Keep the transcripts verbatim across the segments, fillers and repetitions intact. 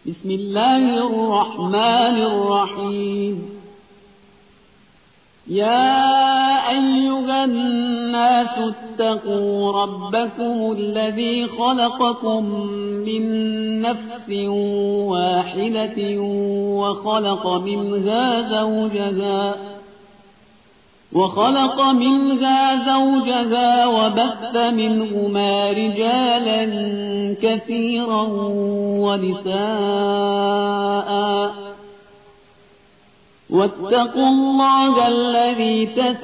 بسم الله الرحمن الرحيم. يا أيها الناس اتقوا ربكم الذي خلقكم من نفس واحدة وخلق منها زوجها وخلق منها زوجها وبث منهما رجالا كثيرا ونساء واتقوا الله الذي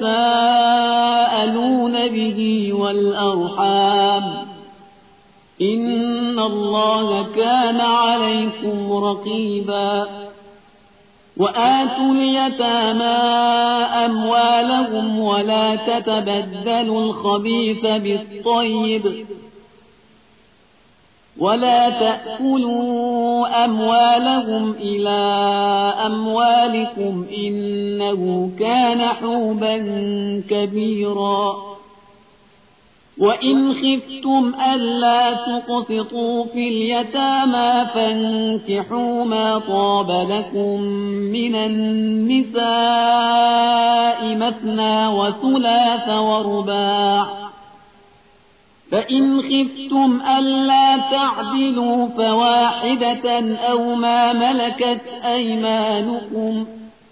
تساءلون به والأرحام إن الله كان عليكم رقيبا. وآتوا اليتامى أموالهم ولا تتبدلوا الخبيث بالطيب ولا تأكلوا أموالهم إلى أموالكم إنه كان حوبا كبيرا. وإن خفتم ألا تقسطوا في اليتامى فانكحوا ما طاب لكم من النساء مثنى وثلاث ورباع، فإن خفتم ألا تعدلوا فواحدة أو ما ملكت أيمانكم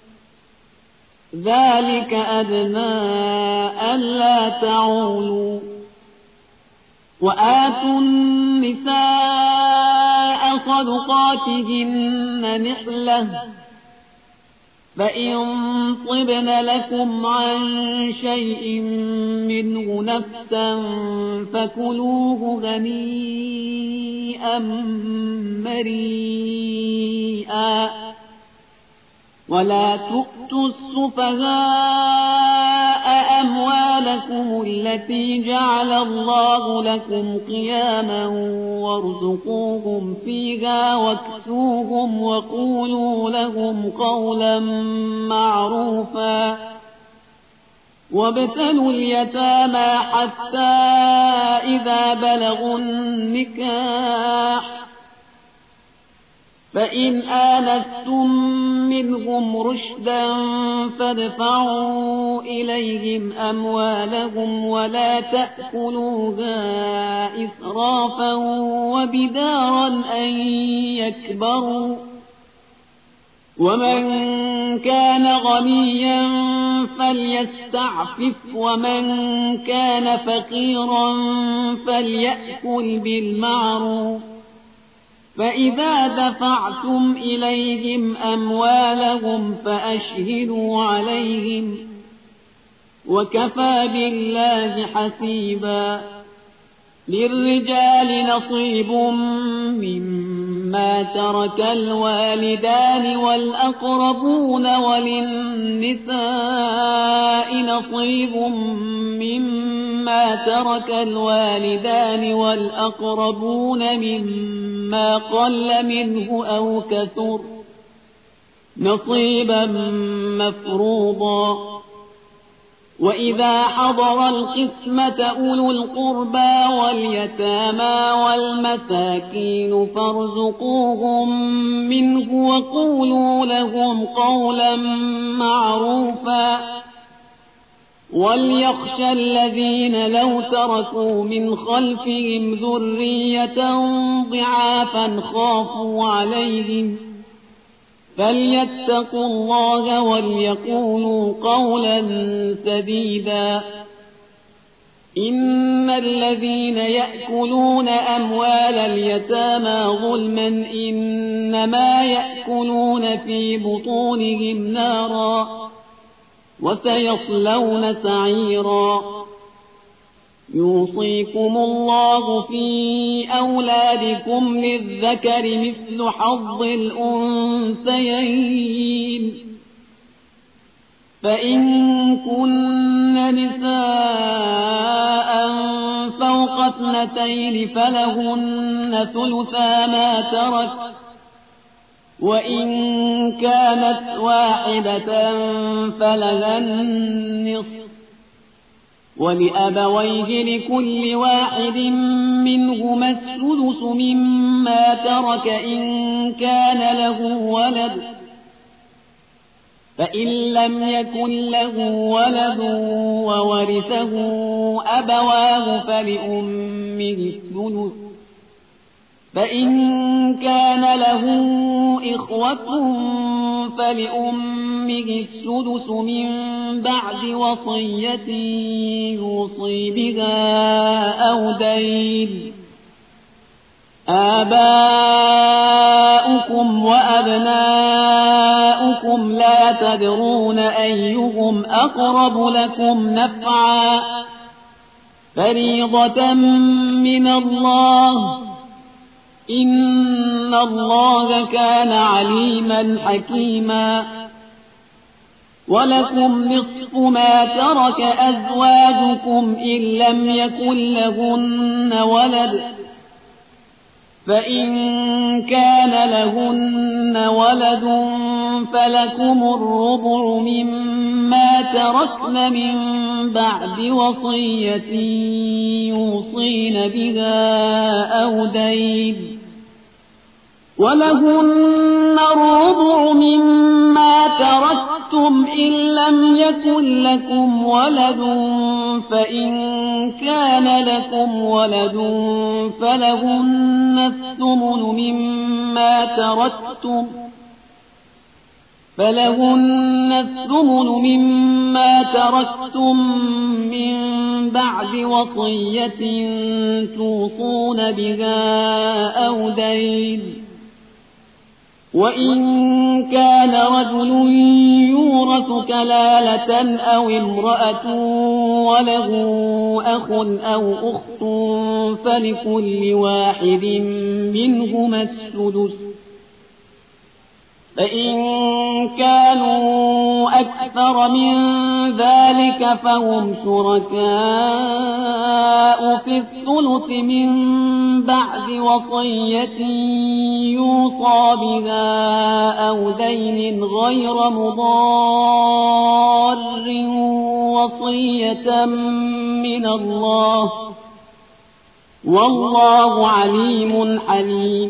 ذلك أدنى ألا تعولوا. وآتوا النساء صدقاتهن نحلة فإن طبن لكم عن شيء منه نفسا فكلوه هنيئا مريئا. ولا تؤتوا السفهاء أموالكم التي جعل الله لكم قياما وارزقوهم فيها واكسوهم وقولوا لهم قولا معروفا. وابتلوا اليتامى حتى إذا بلغوا النكاح فإن آنستم منهم رشدا فادفعوا إليهم أموالهم ولا تأكلوها إسرافا وبدارا أن يكبروا. ومن كان غنيا فليستعفف ومن كان فقيرا فليأكل بالمعروف. فإذا دفعتم إليهم أموالهم فأشهدوا عليهم وكفى بالله حسيبا. للرجال نصيب مما ترك الوالدان والأقربون وللنساء نصيب مما ترك الوالدان والأقربون مما قل منه أو كثر نصيبا مفروضا. وإذا حضر القسمة أولو القربى واليتامى والمساكين فارزقوهم منه وقولوا لهم قولا معروفا. وليخشى الذين لو تركوا من خلفهم ذرية ضعافا خافوا عليهم فليتقوا الله وليقولوا قولا سديدا. إن الذين يأكلون أموال اليتامى ظلما إنما يأكلون في بطونهم نارا وسيصلون سعيرا. يوصيكم الله في أولادكم للذكر مثل حظ الأنثيين. فإن كن نساء فوق اثنتين فلهن ثلثا ما ترك وإن كانت واحدة فلها النصف ولأبويه لكل واحد منهما السدس مما ترك إن كان له ولد، فإن لم يكن له ولد وورثه أبواه فلأمه الثلث، فإن كان له إخوة فلأمه السدس من بعد وصية يوصي بها أو دين. آباؤكم وأبناؤكم لا تدرون أيهم أقرب لكم نفعا، فريضة من الله، إن الله كان عليما حكيما. ولكم نصف ما ترك أزواجكم إن لم يكن لهن ولد، فإن كان لهن ولد فلكم الربع مما تركن من بعد وصية يوصين بها أو دين، ولهن الربع مما تركتم إن لم يكن لكم ولد، فإن كان لكم ولد فلهن الثمن مما تركتم فلهن الثمن مما تركتم من بعد وصية توصون بها أو دين. وإن كان رجل يورث كلالة أو امرأة وله أخ أو أخت فلكل واحد منهما السدس، فإن كانوا أكثر من ذلك فهم شركاء في الثلث من بعد وصية يوصى بها أو دين غير مضار، وصية من الله، والله عليم حليم.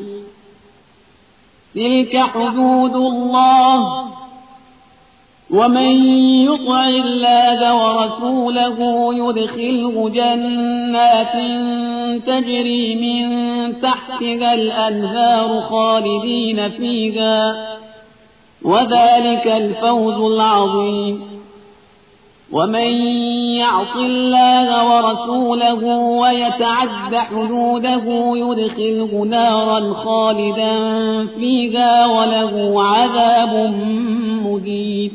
تلك حدود الله، ومن يطع الله ورسوله يدخله جنات تجري من تحتها الأنهار خالدين فيها، وذلك الفوز العظيم. ومن يعص الله ورسوله ويتعد حدوده يدخله نارا خالدا فيها وله عذاب مهين.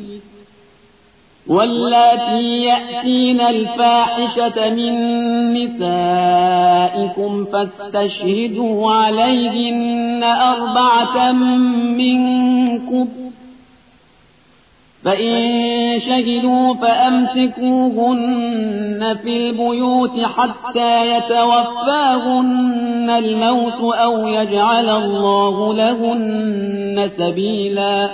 واللاتي يأتين الفاحشة من نسائكم فاستشهدوا عليهن أربعة منكم، فإن شهدوا فأمسكوهن في البيوت حتى يتوفاهن الموت أو يجعل الله لهن سبيلا.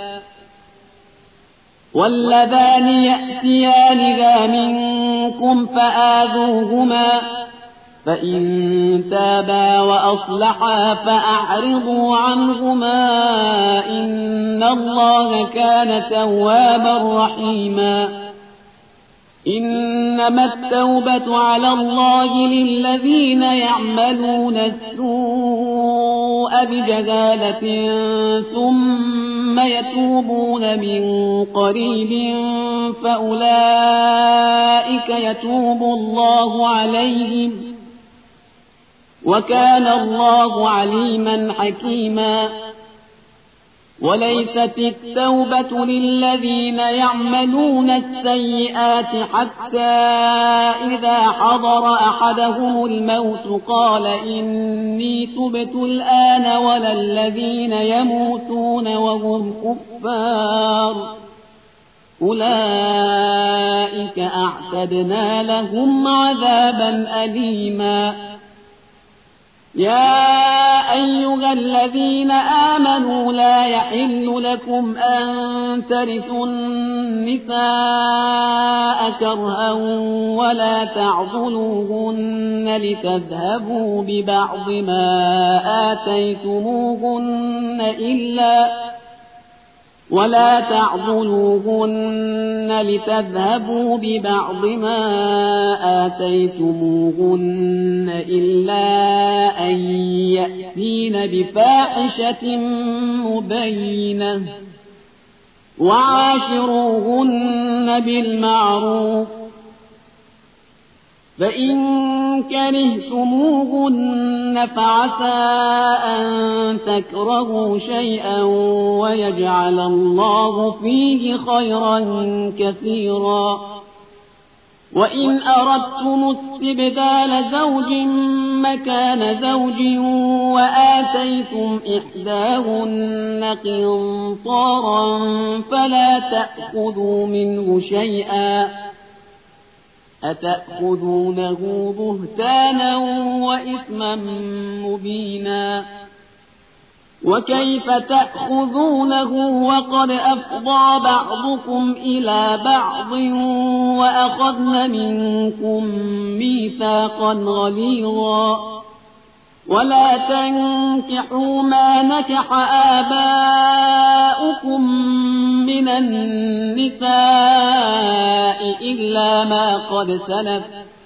واللذان يأتيانها منكم فآذوهما، فإن تابا وأصلحا فأعرضوا عنهما، إن الله كان توابا رحيما. إنما التوبة على الله للذين يعملون السوء بجهالة ثم يتوبون من قريب فأولئك يتوب الله عليهم، وكان الله عليما حكيما. وليست التوبة للذين يعملون السيئات حتى إذا حضر أحدهم الموت قال إني تبت الآن، ولا الذين يموتون وهم كفار أولئك أعتدنا لهم عذابا أليما. يا أيها الذين آمنوا لا يحل لكم أن ترثوا النساء كرها ولا تعضلوهن لتذهبوا ببعض ما آتيتموهن إلا ولا تعضلوهن لتذهبوا ببعض ما آتيتموهن إلا أن يأتين بفاحشة مبينة وعاشروهن بالمعروف فإن كرهتموهن فعسى أن تكرهوا شيئا ويجعل الله فيه خيرا كثيرا وإن أردتم استبدال زوج مكان زوج وآتيتم إحداهن قنطارا فلا تأخذوا منه شيئا أتأخذونه بهتانا وإثما مبينا وكيف تأخذونه وقد أفضى بعضكم إلى بعض وأخذن منكم ميثاقا غليظا ولا تنكحوا ما نكح آباؤكم من النساء إلا ما قد سلف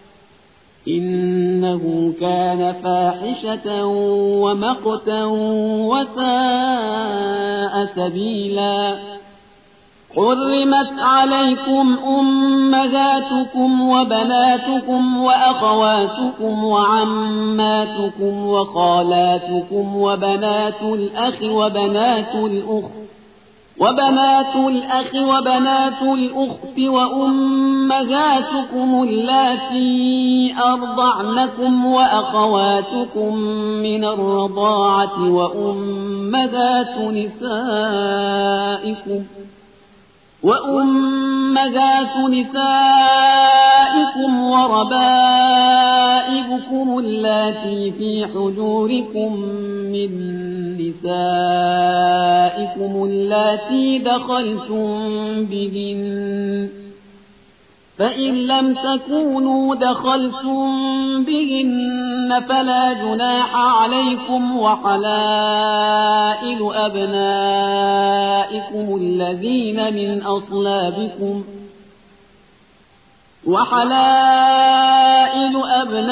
إنه كان فاحشة ومقتا وساء سبيلا حرمت عليكم أمهاتكم وبناتكم وأخواتكم وعماتكم وخالاتكم وبنات الأخ وبنات الأخت وبنات الأخ وبنات الأخت وأمهاتكم اللاتي أرضعنكم وأخواتكم من الرضاعة وأمهات نسائكم وأمهات نسائكم وربائبكم اللاتي في حجوركم من نسائكم اللاتي دخلتم بهن فإن لم تكونوا دخلتم بهن فلا جناح عليكم وحلائل أبنائكم الذين من أصلابكم وحلائل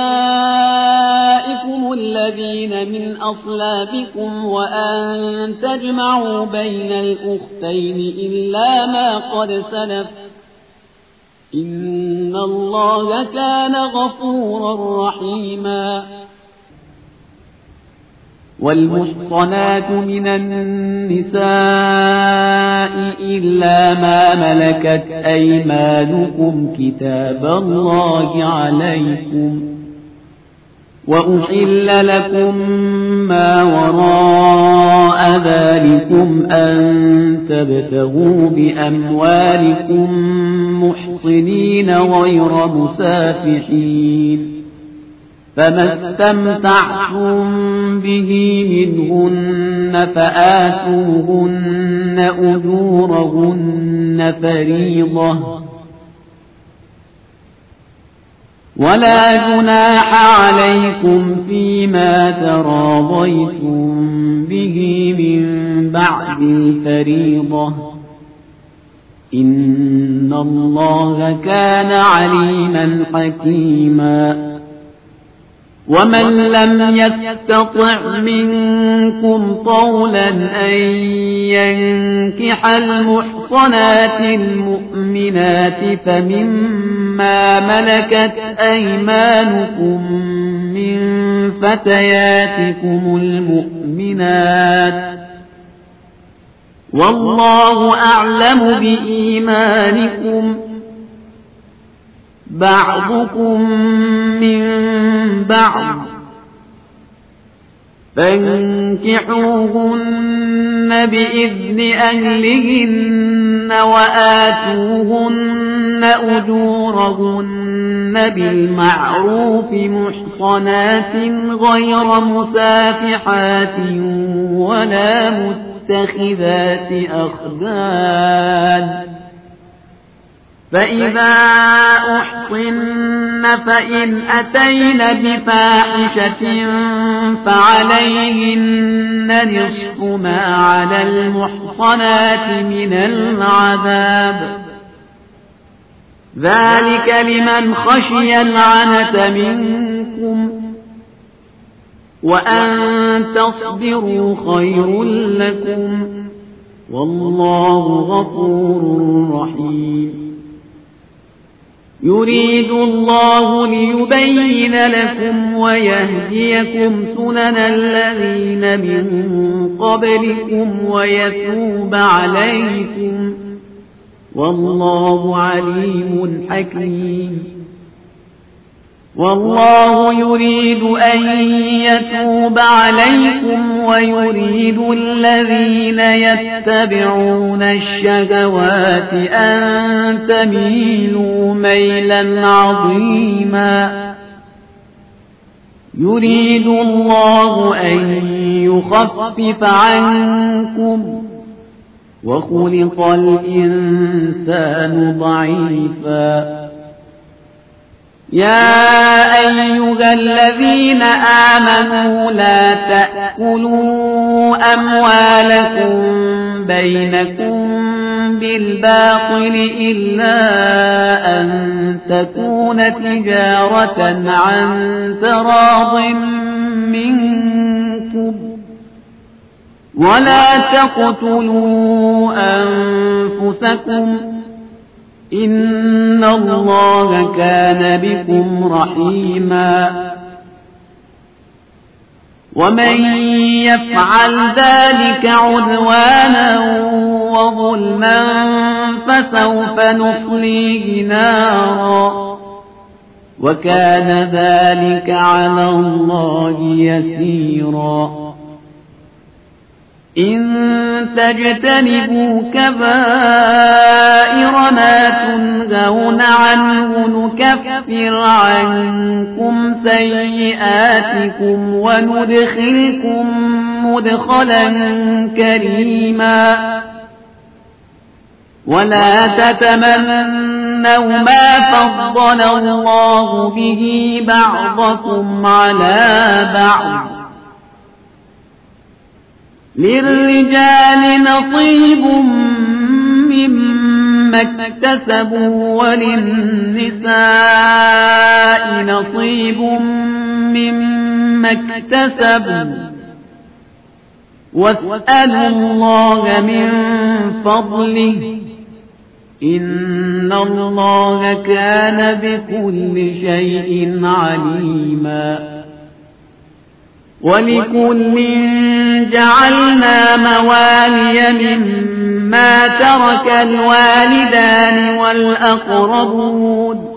أبنائكم الذين من أصلابكم وأن تجمعوا بين الأختين إلا ما قد سلف إن الله كان غفورا رحيما والمحصنات من النساء إلا ما ملكت أيمانكم كتاب الله عليكم وأحل لكم ما وراء ذلكم أن تبتغوا بأموالكم محصنين غير مسافحين فما استمتعتم به منهن فآتوهن أجورهن فريضة ولا جناح عليكم فيما تراضيتم به من بعد الفريضة إن الله كان عليما حكيما ومن لم يستطع منكم طولا أن ينكح المحصنات المؤمنات فمما ملكت أيمانكم من فتياتكم المؤمنات والله أعلم بإيمانكم بعضكم من بعض فانكحوهن بإذن أهلهن وآتوهن أجورهن بالمعروف محصنات غير مسافحات ولا متخذات أخدان فإذا أحصن فإن أتين بفاحشة فعليهن نصف ما على المحصنات من العذاب ذلك لمن خشي العنة منكم وأن تصبروا خير لكم والله غفور رحيم يريد الله ليبين لكم ويهديكم سنن الذين من قبلكم ويتوب عليكم والله عليم حكيم والله يريد أن يتوب عليكم ويريد الذين يتبعون الشهوات أن تميلوا ميلا عظيما يريد الله أن يخفف عنكم وخلق الإنسان ضعيفا يا أيها الذين آمنوا لا تأكلوا أموالكم بينكم بالباطل إلا أن تكون تجارة عن تراض منكم ولا تقتلوا أنفسكم إن الله كان بكم رحيما ومن يفعل ذلك عدوانا وظلما فسوف نصليه نارا وكان ذلك على الله يسيرا إن تجتنبوا كبائر ما تنهون عنه نكفر عنكم سيئاتكم وندخلكم مدخلا كريما ولا تتمنوا ما فضل الله به بعضكم على بعض للرجال نصيب مما اكتسبوا وللنساء نصيب مما اكتسبوا واسألوا الله من فضله إن الله كان بكل شيء عليما ولكل جعلنا موالي مما ترك الوالدان والأقربون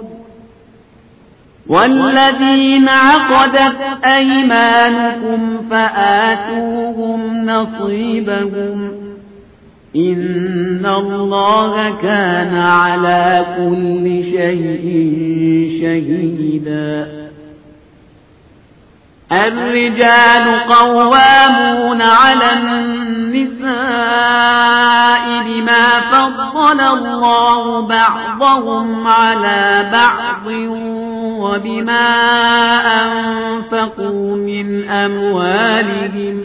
والذين عقدت أيمانكم فآتوهم نصيبهم إن الله كان على كل شيء شهيدا الرجال قوامون على النساء بما فضل الله بعضهم على بعض وبما أنفقوا من أموالهم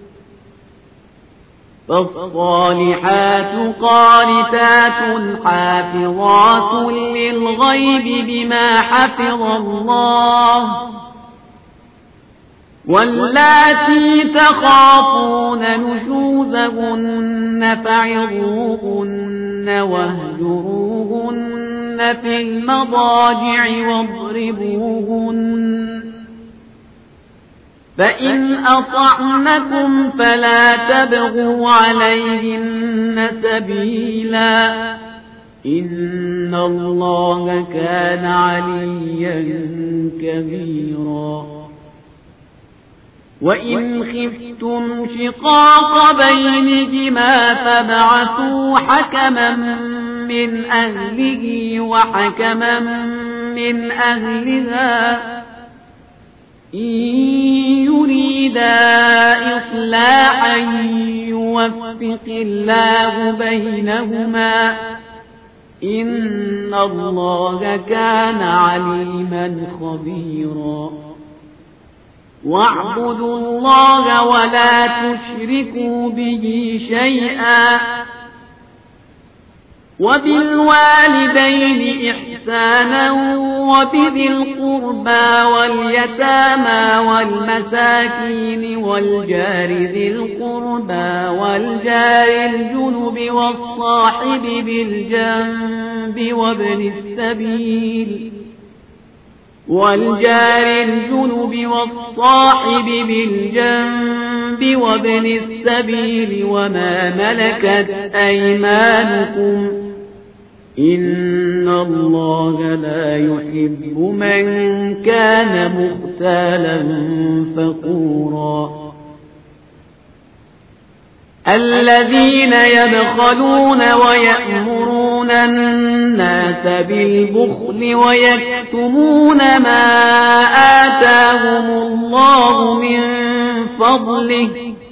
فالصالحات قانتات حافظات للغيب بما حفظ الله واللاتي تخافون نشوزهن فعظوهن واهجروهن في المضاجع واضربوهن فإن أطعنكم فلا تبغوا عليهن سبيلا إن الله كان عليا كبيرا وإن خفتم شقاق بينهما فابعثوا حكما من أهله وحكما من أهلها إن يريدا إصلاحا يوفق الله بينهما إن الله كان عليما خبيرا واعبدوا الله ولا تشركوا به شيئا وبالوالدين إحسانا وبذي القربى واليتامى والمساكين والجار ذي القربى والجار الجنب والصاحب بالجنب وابن السبيل والجار الجنب والصاحب بالجنب وابن السبيل وما ملكت أيمانكم إن الله لا يحب من كان مختالا فخورا الذين يبخلون ويأمرون الناس بالبخل ويكتمون ما آتاهم الله من فضله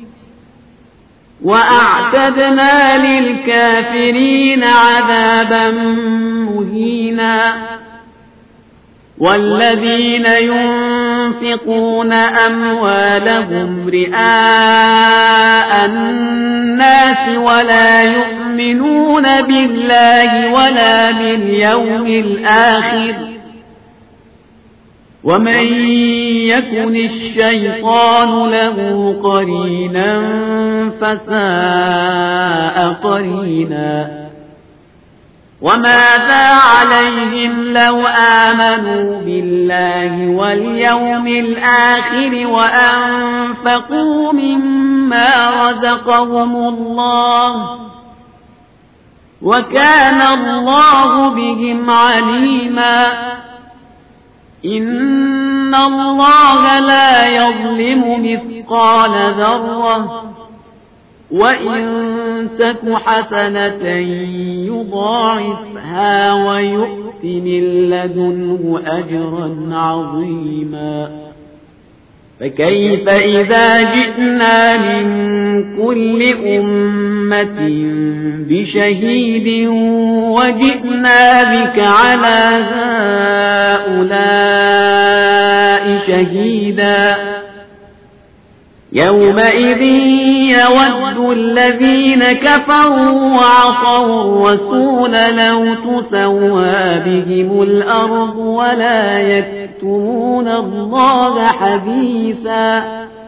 وأعتدنا للكافرين عذابا مهينا والذين ينفقون أموالهم رئاء الناس ولا يؤمنون بالله ولا باليوم الآخر ومن يكن الشيطان له قرينا فساء قرينا وماذا عليهم لو آمنوا بالله واليوم الآخر وأنفقوا مما رزقهم الله وكان الله بهم عليما إن الله لا يظلم مثقال ذرة وإن تك حسنة يضاعفها ويؤت من لدنه أجرا عظيما فكيف إذا جئنا من كل أمة بشهيد وجئنا بك على هؤلاء شهيدا يومئذ يود الذين كفروا وعصوا الرسول لو تسوى بهم الأرض ولا يكتمون الله حديثا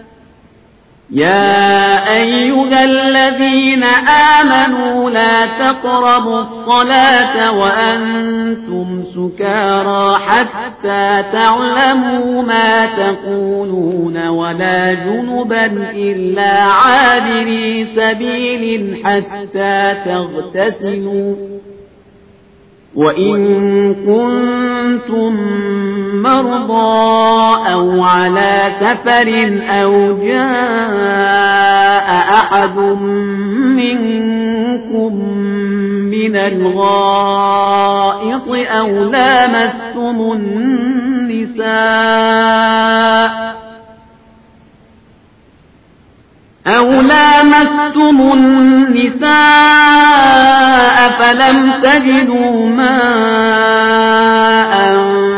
يا أيها الذين آمنوا لا تقربوا الصلاة وأنتم سكارى حتى تعلموا ما تقولون ولا جنبا إلا عابري سبيل حتى تغتسلوا وإن كنتم مرضى أو على سفر أو جاء أحد منكم من الغائط أو لامستم النساء أو لامستم النساء فلم تجدوا ماء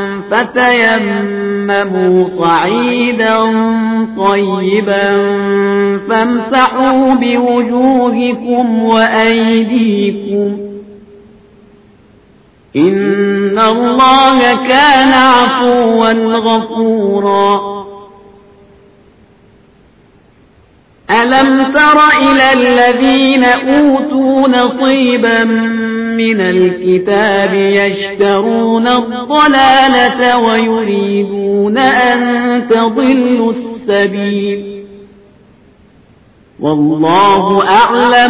فتيمموا صعيدا طيبا فامسحوا بوجوهكم وأيديكم إن الله كان عفوا غفورا ألم تر إلى الذين أوتوا نصيبا من الكتاب يشترون الضلالة ويريدون أن تضلوا السبيل والله أعلم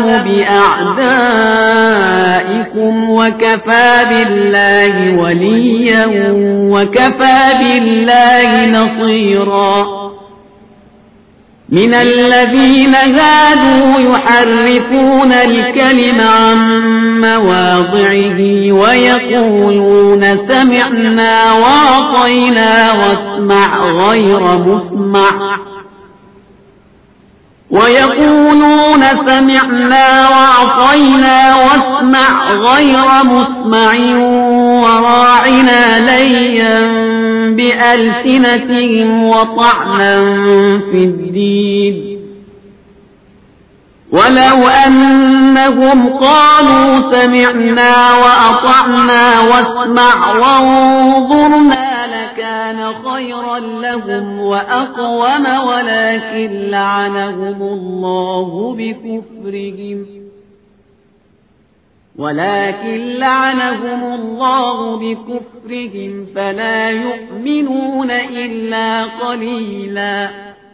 بأعدائكم وكفى بالله وليا وكفى بالله نصيرا من الذين هادوا يحرفون الكلم عن مواضعه ويقولون سمعنا وعصينا واسمع غير مسمع ويقولون سمعنا وعصينا واسمع غير مسمع وراعنا ليا بألسنتهم وطعنا في الدين ولو أنهم قالوا سمعنا وأطعنا واسمع وانظرنا لكان خيرا لهم وأقوم ولكن لعنهم الله بكفرهم ولكن لعنهم الله بكفرهم فلا يؤمنون إلا قليلا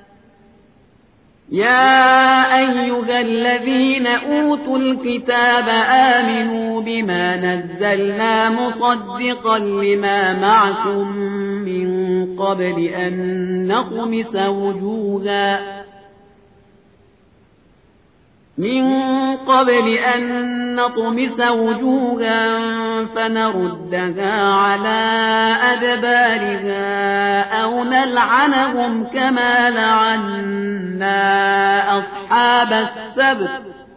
يا أيها الذين أوتوا الكتاب آمنوا بما نزلنا مصدقا لما معكم من قبل أن نطمس وجوها من قبل أن نطمس وجوها فنردها على أدبارها أو نلعنهم كما لعنا أصحاب السبت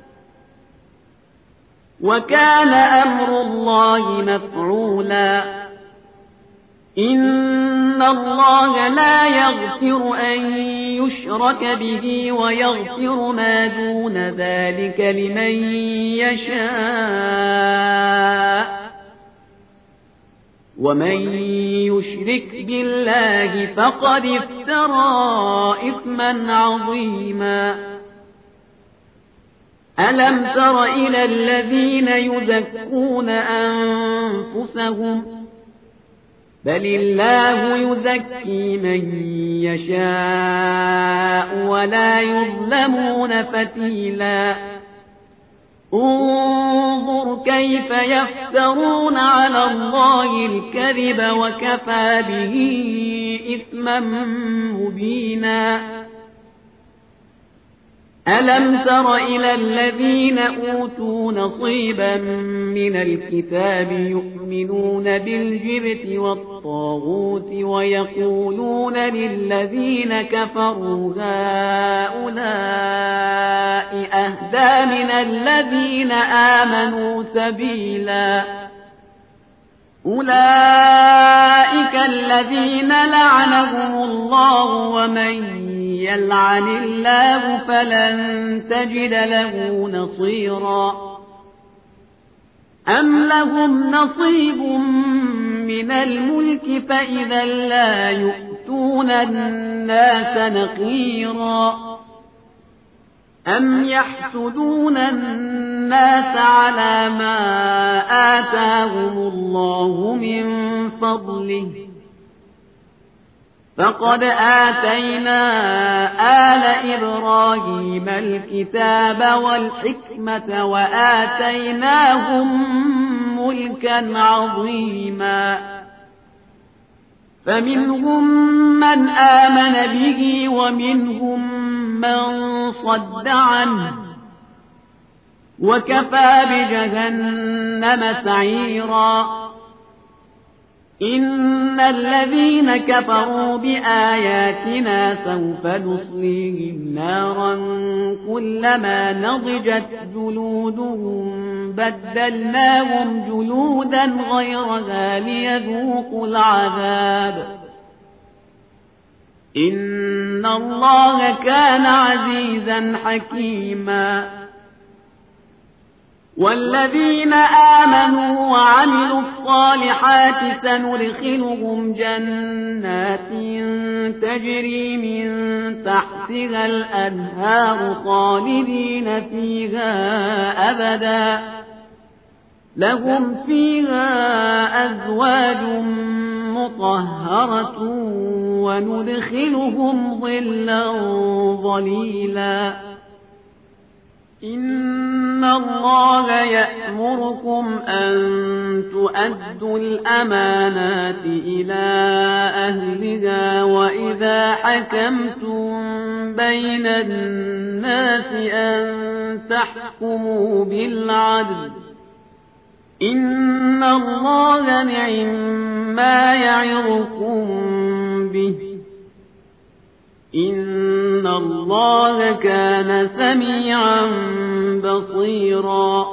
وكان أمر الله مفعولا إن الله لا يغفر أن يشرك به ويغفر ما دون ذلك لمن يشاء ومن يشرك بالله فقد افترى إثما عظيما ألم تر إلى الذين يزكون أنفسهم بل الله يزكي من يشاء ولا يظلمون فتيلا انظر كيف يفترون على الله الكذب وكفى به إثما مبينا ألم تر إلى الذين أوتوا نصيبا من الكتاب يؤمنون بالجبت والطاغوت ويقولون للذين كفروا هؤلاء أهدى من الذين آمنوا سبيلا أولئك الذين لعنهم الله ومن يلعن الله فلن تجد له نصيرا أم لهم نصيب من الملك فإذا لا يؤتون الناس نقيرا أم يحسدون الناس على ما آتاهم الله من فضله فقد آتينا آل إبراهيم الكتاب والحكمة وآتيناهم ملكا عظيما فمنهم من آمن به ومنهم من صد عنه وكفى بجهنم سعيرا إن الذين كفروا بآياتنا سوف نصليهم نارا كلما نضجت جلودهم بدلناهم جلودا غيرها ليذوقوا العذاب إن الله كان عزيزا حكيما والذين آمنوا وعملوا الصالحات سندخلهم جنات تجري من تحتها الأنهار خالدين فيها أبدا لهم فيها أزواج مطهرة وندخلهم ظلا ظليلا إن الله يأمركم أن تؤدوا الأمانات إلى أهلها وإذا حكمتم بين الناس أن تحكموا بالعدل إن الله نعم ما يعظكم به إن الله كان سميعا بصيرا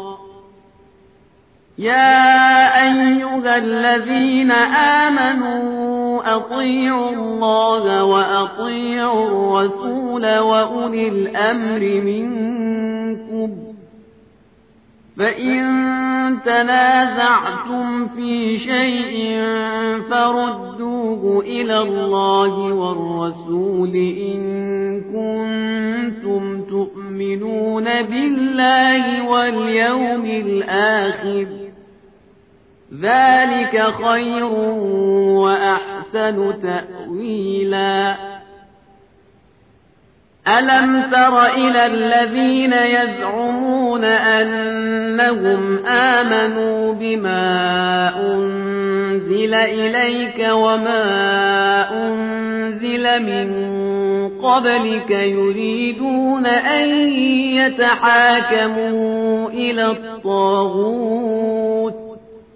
يا أيها الذين آمنوا أطيعوا الله وأطيعوا الرسول وأولي الأمر منكم فإن تنازعتم في شيء فردوه إلى الله والرسول إن كنتم تؤمنون بالله واليوم الآخر ذلك خير وأحسن تأويلا ألم تر إلى الذين يزعمون أنهم آمنوا بما أنزل إليك وما أنزل من قبلك يريدون أن يتحاكموا إلى الطاغوت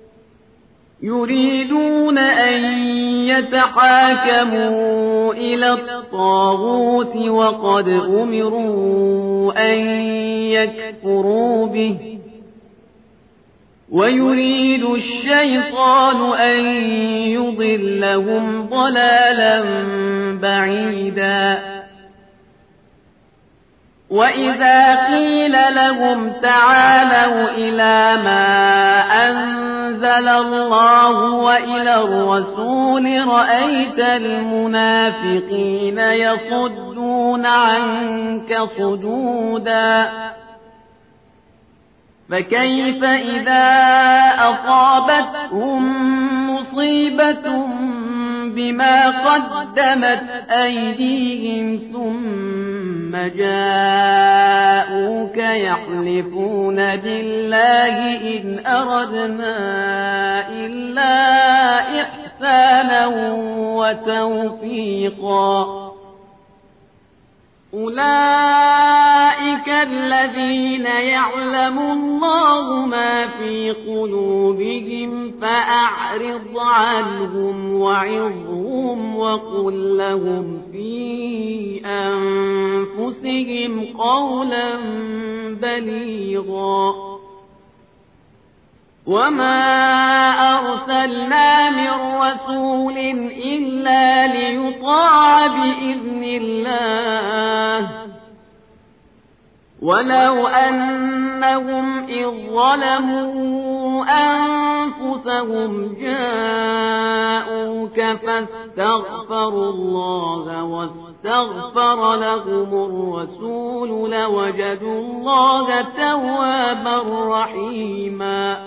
يريدون أن يتحاكموا إلى الطاغوت وقد أمروا أن يكفروا به ويريد الشيطان أن يضلهم ضلالا بعيدا وإذا قيل لهم تعالوا إلى ما أنزل الله وإلى الرسول رأيت المنافقين يصدون عنك صدودا فكيف إذا أصابتهم مصيبة بما قدمت أيديهم ثم جاءوك يحلفون بالله إن أردنا إلا إحسانا وتوفيقا أولئك الذين يعلم الله ما في قلوبهم فأعرض عنهم وعظهم وقل لهم في أنفسهم قولا بليغا وما أرسلنا من رسول إلا ليطاع بإذن الله ولو أنهم إذ ظلموا أنفسهم جاءوك فاستغفروا الله واستغفر لهم الرسول لوجدوا الله توابا رحيما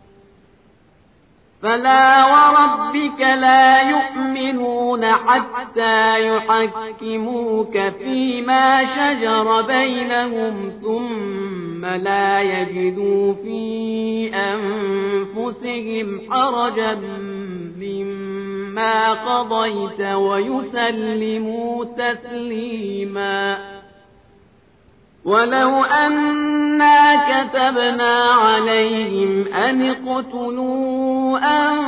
فلا وربك لا يؤمنون حتى يحكموك فيما شجر بينهم ثم لا يجدوا في أنفسهم حرجا مما قضيت ويسلموا تسليما ولو أنا كتبنا عليهم أن اقتلوا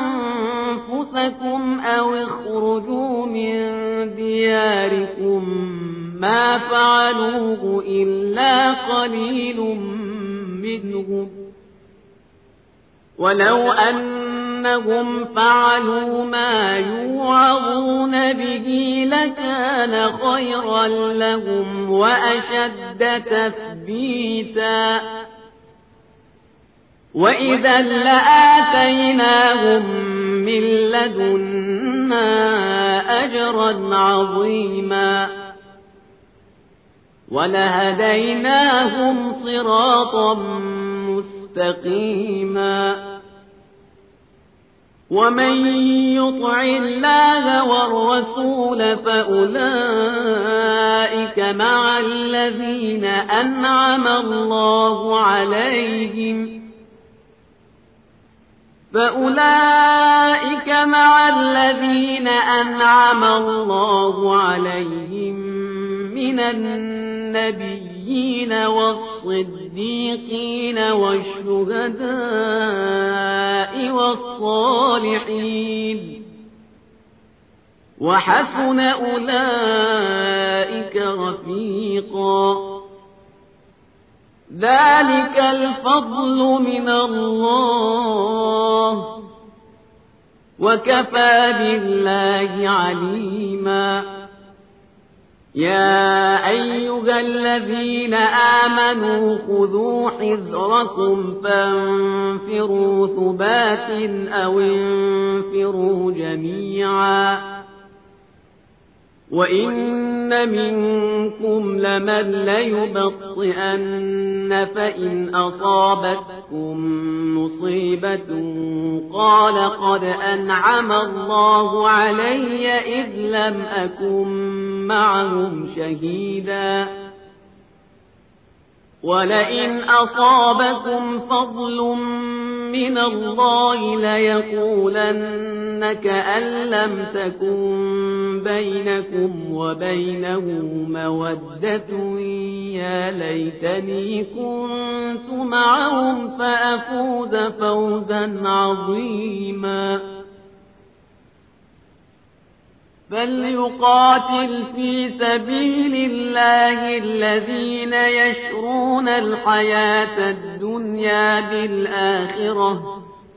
أنفسكم أو اخرجوا من دياركم ما فعلوه إلا قليل منهم ولو أنهم فعلوا ما يوعظون به لكان خيرا لهم وأشد تثبيتا وإذا لآتيناهم من لدنا أجرا عظيما ولهديناهم صراطا مستقيما ومن يطع الله والرسول فأولئك مع الذين أنعم الله عليهم فأولئك مع الذين أنعم الله عليهم من النبيين والصديقين والشهداء والصالحين وحسن أولئك رفيقا ذلك الفضل من الله وكفى بالله عليما يا أيها الذين آمنوا خذوا حذركم فانفروا ثبات أو انفروا جميعا وإن منكم لمن ليبطئن فإن أصابتكم مصيبة قال قد أنعم الله علي إذ لم أكن معهم شهيدا ولئن أصابكم فضل من الله ليقولن كأن لم تكن بينكم وبينه مودة يا ليتني كنت معهم فأفوز فوزا عظيما فليقاتل في سبيل الله الذين يشرون الحياة الدنيا بالآخرة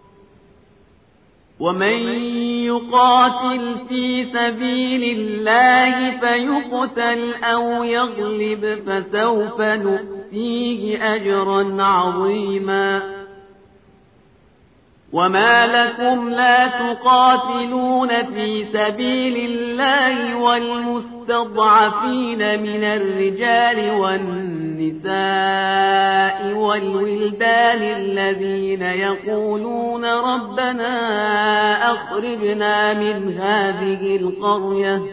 ومن يقاتل في سبيل الله فيقتل أو يغلب فسوف نؤتيه أجرا عظيما وما لكم لا تقاتلون في سبيل الله والمستضعفين من الرجال والنساء والولدان الذين يقولون ربنا أخرجنا من هذه القرية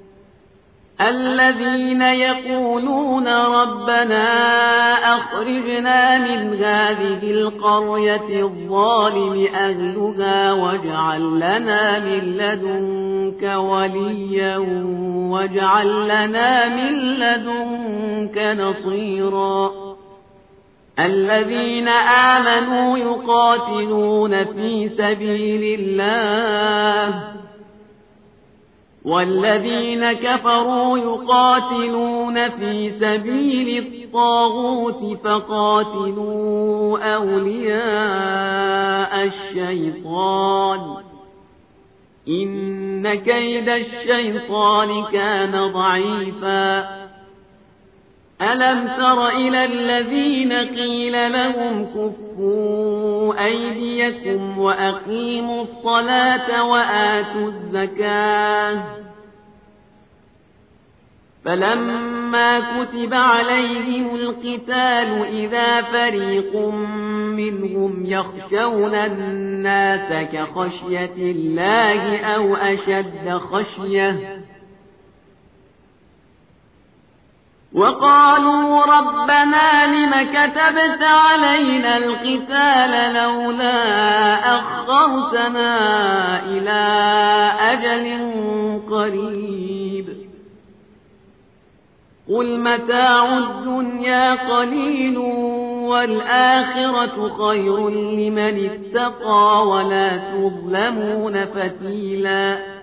الذين يقولون ربنا أخرجنا من هذه القرية الظالم أهلها واجعل لنا من لدنك وليا واجعل لنا من لدنك نصيرا الذين آمنوا يقاتلون في سبيل الله والذين كفروا يقاتلون في سبيل الطاغوت فقاتلوا أولياء الشيطان إن كيد الشيطان كان ضعيفا ألم تر إلى الذين قيل لهم كفوا أيديكم وأقيموا الصلاة وآتوا الزكاة فلما كتب عليهم القتال إذا فريق منهم يخشون الناس كخشية الله أو أشد خشية وقالوا ربنا لم كتبت علينا القتال لولا أخرتنا إلى أجل قريب قل متاع الدنيا قليل والآخرة خير لمن اتقى ولا تظلمون فتيلا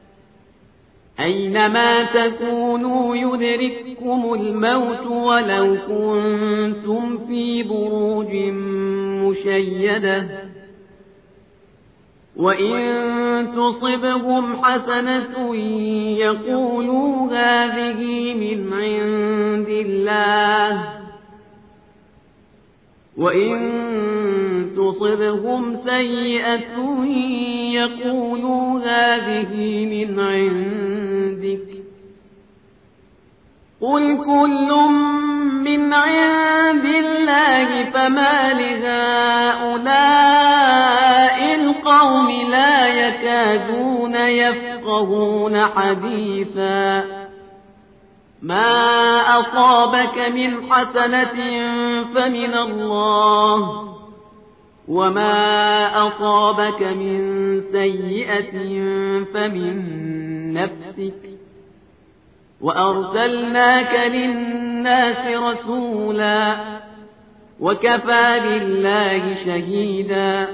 أينما تكونوا يدرككم الموت ولو كنتم في بروج مشيدة وإن تصبهم حسنة يقولوا هذه من عند الله وإن تصبهم سيئة يقولوا هذه من عندك قل كل من عند الله فما لهؤلاء القوم لا يكادون يفقهون حديثا ما أصابك من حسنة فمن الله وما أصابك من سيئة فمن نفسك وأرسلناك للناس رسولا وكفى بالله شهيدا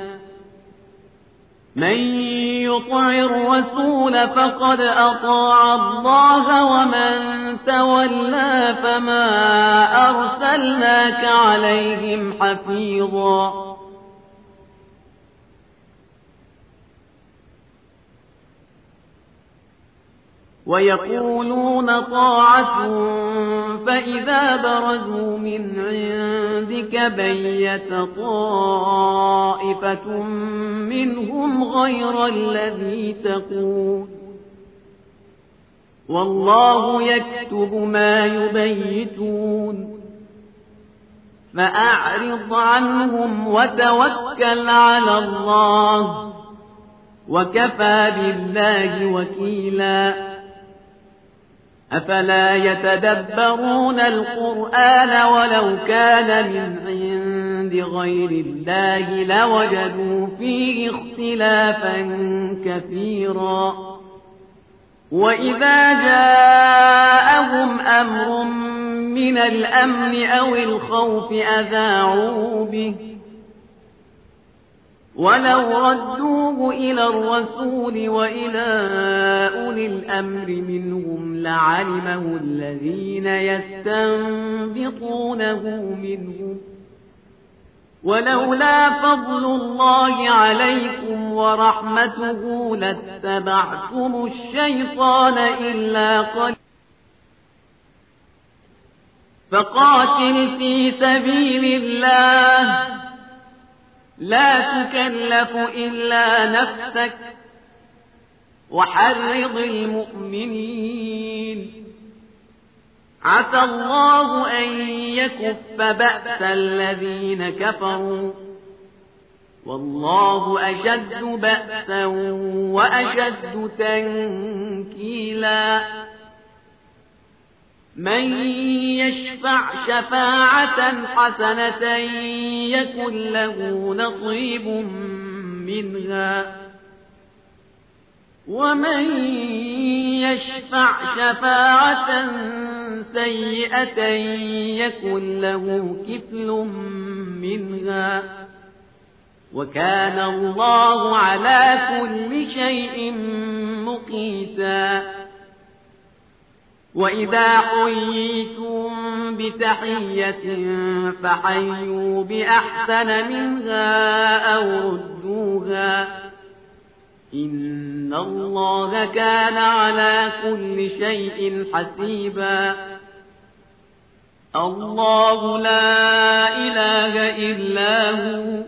من يطع الرسول فقد أطاع الله ومن تولى فما أرسلناك عليهم حفيظا ويقولون طاعة فإذا برزوا من عندك بيت طائفة منهم غير الذي تقول والله يكتب ما يبيتون فأعرض عنهم وتوكل على الله وكفى بالله وكيلا أفلا يتدبرون القرآن ولو كان من عند غير الله لوجدوا فيه اختلافا كثيرا وإذا جاءهم أمر من الأمن أو الخوف أذاعوا به ولو ردوه إلى الرسول وإلى أولي الأمر منهم لعلمه الذين يستنبطونه منهم ولولا فضل الله عليكم ورحمته لاتبعتم الشيطان إلا قليلا فقاتل في سبيل الله لا تكلف إلا نفسك وحرض المؤمنين عسى الله أن يكف بأس الذين كفروا والله أشد بأسا وأشد تنكيلا من يشفع شفاعة حسنة يكن له نصيب منها ومن يشفع شفاعة سيئة يكن له كفل منها وكان الله على كل شيء مقيتا وإذا حييتم بتحية فحيوا بأحسن منها أو ردوها إن الله كان على كل شيء حسيبا الله لا إله إلا هو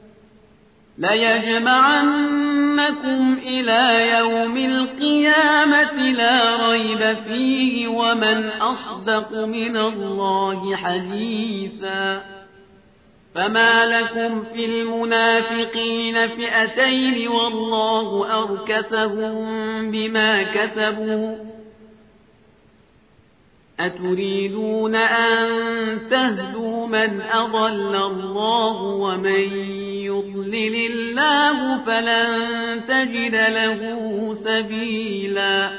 ليجمعنكم إلى يوم القيامة لا ريب فيه ومن أصدق من الله حديثا فما لكم في المنافقين فئتين والله أركسهم بما كسبوا أتريدون أن تهدوا من أضل الله ومن يضلل الله فلن تجد له سبيلا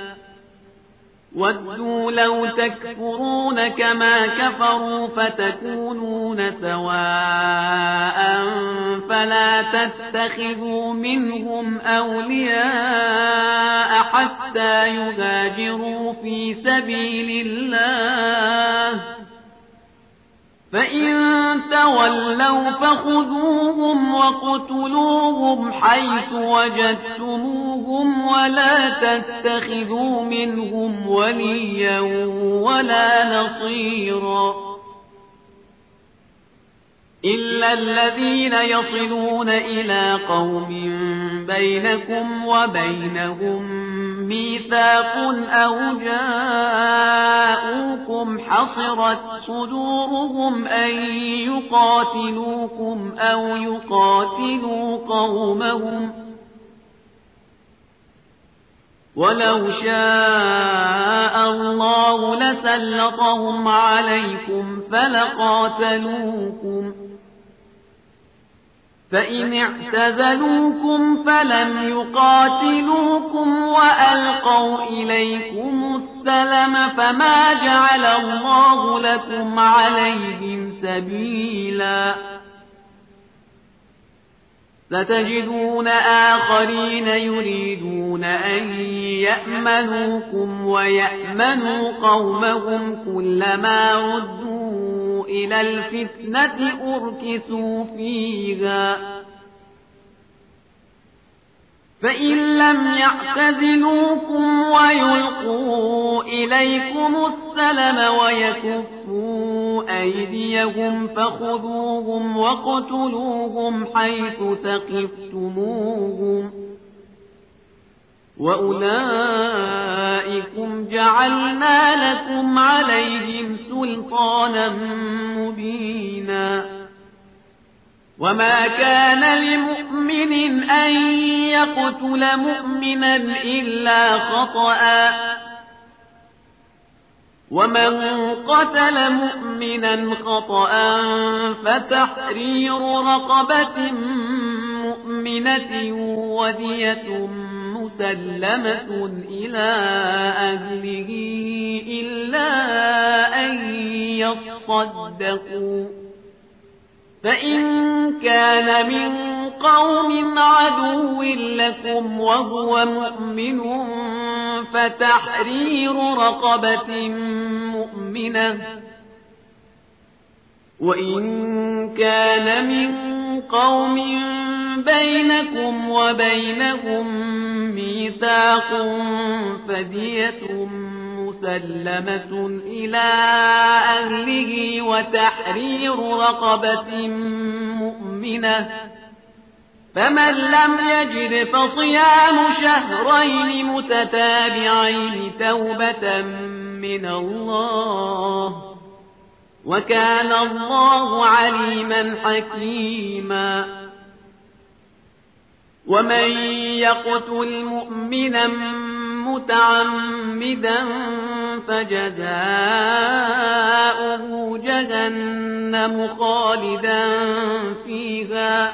ودوا لو تكفرون كما كفروا فتكونون سواء فلا تتخذوا منهم أولياء حتى يهاجروا في سبيل الله فإن تولوا فخذوهم وقتلوهم حيث وجدتموهم ولا تتخذوا منهم وليا ولا نصيرا إلا الذين يصلون إلى قوم بينكم وبينهم ميثاق أو جاءوكم حصرت صدورهم أن يقاتلوكم أو يقاتلوا قومهم ولو شاء الله لسلطهم عليكم فلقاتلوكم فإن اعتزلوكم فلم يقاتلوكم وألقوا إليكم السلم فما جعل الله لكم عليهم سبيلا ستجدون آخرين يريدون أن يأمنوكم ويأمنوا قومهم كلما ردوا إلى الفتنة أركسوا فيها فإن لم يعتزلوكم ويلقوا إليكم السلم ويكفوا أيديهم فخذوهم واقتلوهم حيث ثقفتموهم وأولئكم جعلنا لكم عليهم سلطانا مبينا وما كان لمؤمن أن يقتل مؤمنا إلا خطأ ومن قتل مؤمنا خطأ فتحرير رقبة مؤمنة ودية مسلمة إلى أهله إلا أن يصدقوا فإن كان من قوم عدو لكم وهو مؤمن فتحرير رقبة مؤمنة وإن كان من قوم بينكم وبينهم ميثاق فدية مسلمة إلى أهله وتحرير رقبة مؤمنة فمن لم يجد فصيام شهرين متتابعين توبة من الله وكان الله عليما حكيما ومن يقتل مؤمنا متعمدا فجزاؤه جهنم خالدا فيها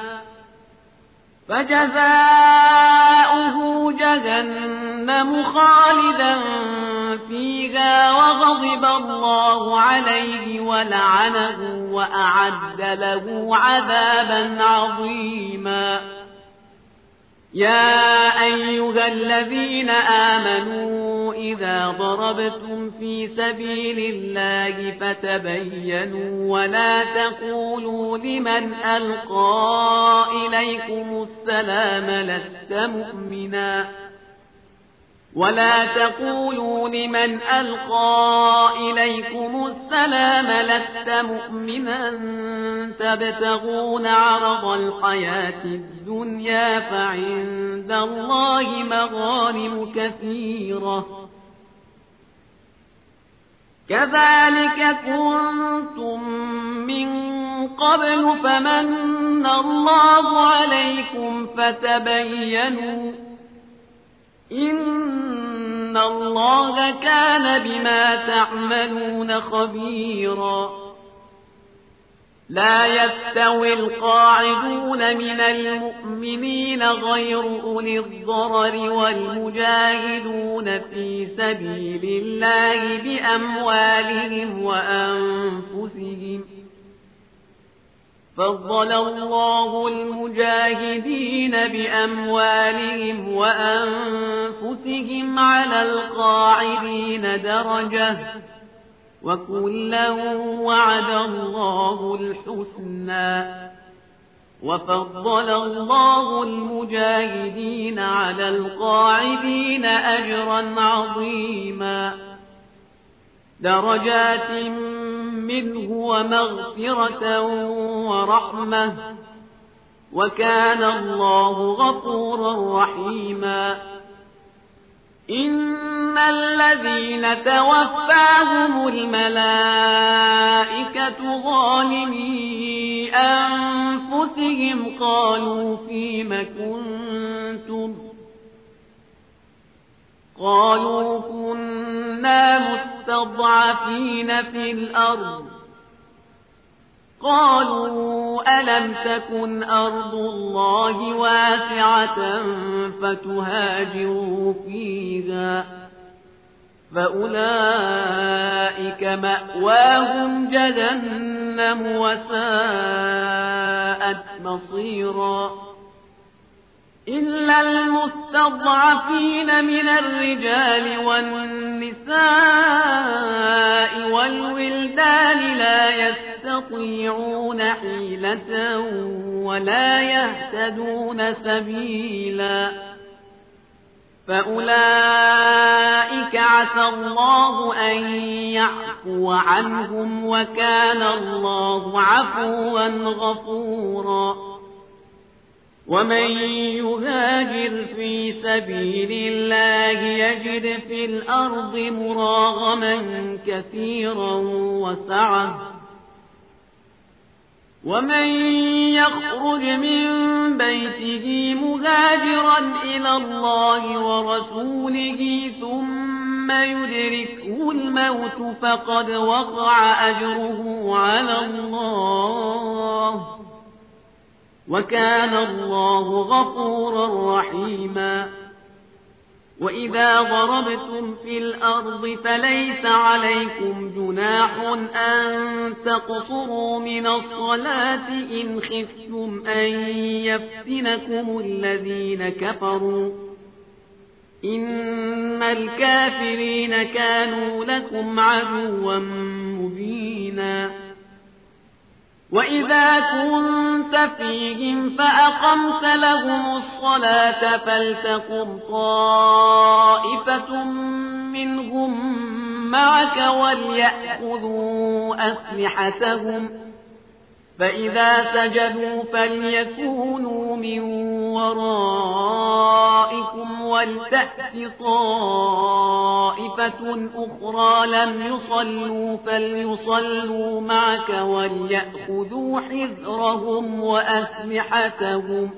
فجزاؤه جهنم خالدا فيها وغضب الله عليه ولعنه وأعد له عذابا عظيما يا أيها الذين آمنوا إذا ضربتم في سبيل الله فتبينوا ولا تقولوا لمن ألقى إليكم السلام لست مؤمنا ولا تقولوا لمن ألقى إليكم السلام لست مؤمنا تبتغون عرض الحياة الدنيا فعند الله مغانم كثيرة كذلك كنتم من قبل فمن الله عليكم فتبينوا إن الله كان بما تعملون خبيرا لا يستوي القاعدون من المؤمنين غير أولي الضرر والمجاهدون في سبيل الله بأموالهم وأنفسهم فضل الله المجاهدين بأموالهم وأنفسهم على القاعدين درجة وكلا وعد الله الحسنى وفضل الله المجاهدين على القاعدين أجرا عظيما درجات منه ومغفرة ورحمة وكان الله غفورا رحيما إن الذين توفاهم الملائكة ظالمي أنفسهم قالوا فيم كنتم قالوا كنا مستضعفين في الأرض قالوا ألم تكن أرض الله واسعة فتهاجروا فيها فأولئك مأواهم جهنم وساءت مصيرا إلا المستضعفين من الرجال والنساء والولدان لا يستطيعون حيلة ولا يهتدون سبيلا فأولئك عسى الله أن يعفو عنهم وكان الله عفوا غفورا ومن يهاجر في سبيل الله يجد في الأرض مراغما كثيرا وسعة ومن يخرج من بيته مهاجرا إلى الله ورسوله ثم يدركه الموت فقد وقع أجره على الله وكان الله غفورا رحيما وإذا ضربتم في الأرض فليس عليكم جناح أن تقصروا من الصلاة إن خفتم أن يفتنكم الذين كفروا إن الكافرين كانوا لكم عدوا مبينا وإذا كنت فيهم فأقمت لهم الصلاة فلتقم طائفة منهم معك وليأخذوا أسلحتهم فإذا سجدوا فليكونوا من ورائكم ولتأت طائفة أخرى لم يصلوا فليصلوا معك وليأخذوا حذرهم وأسلحتهم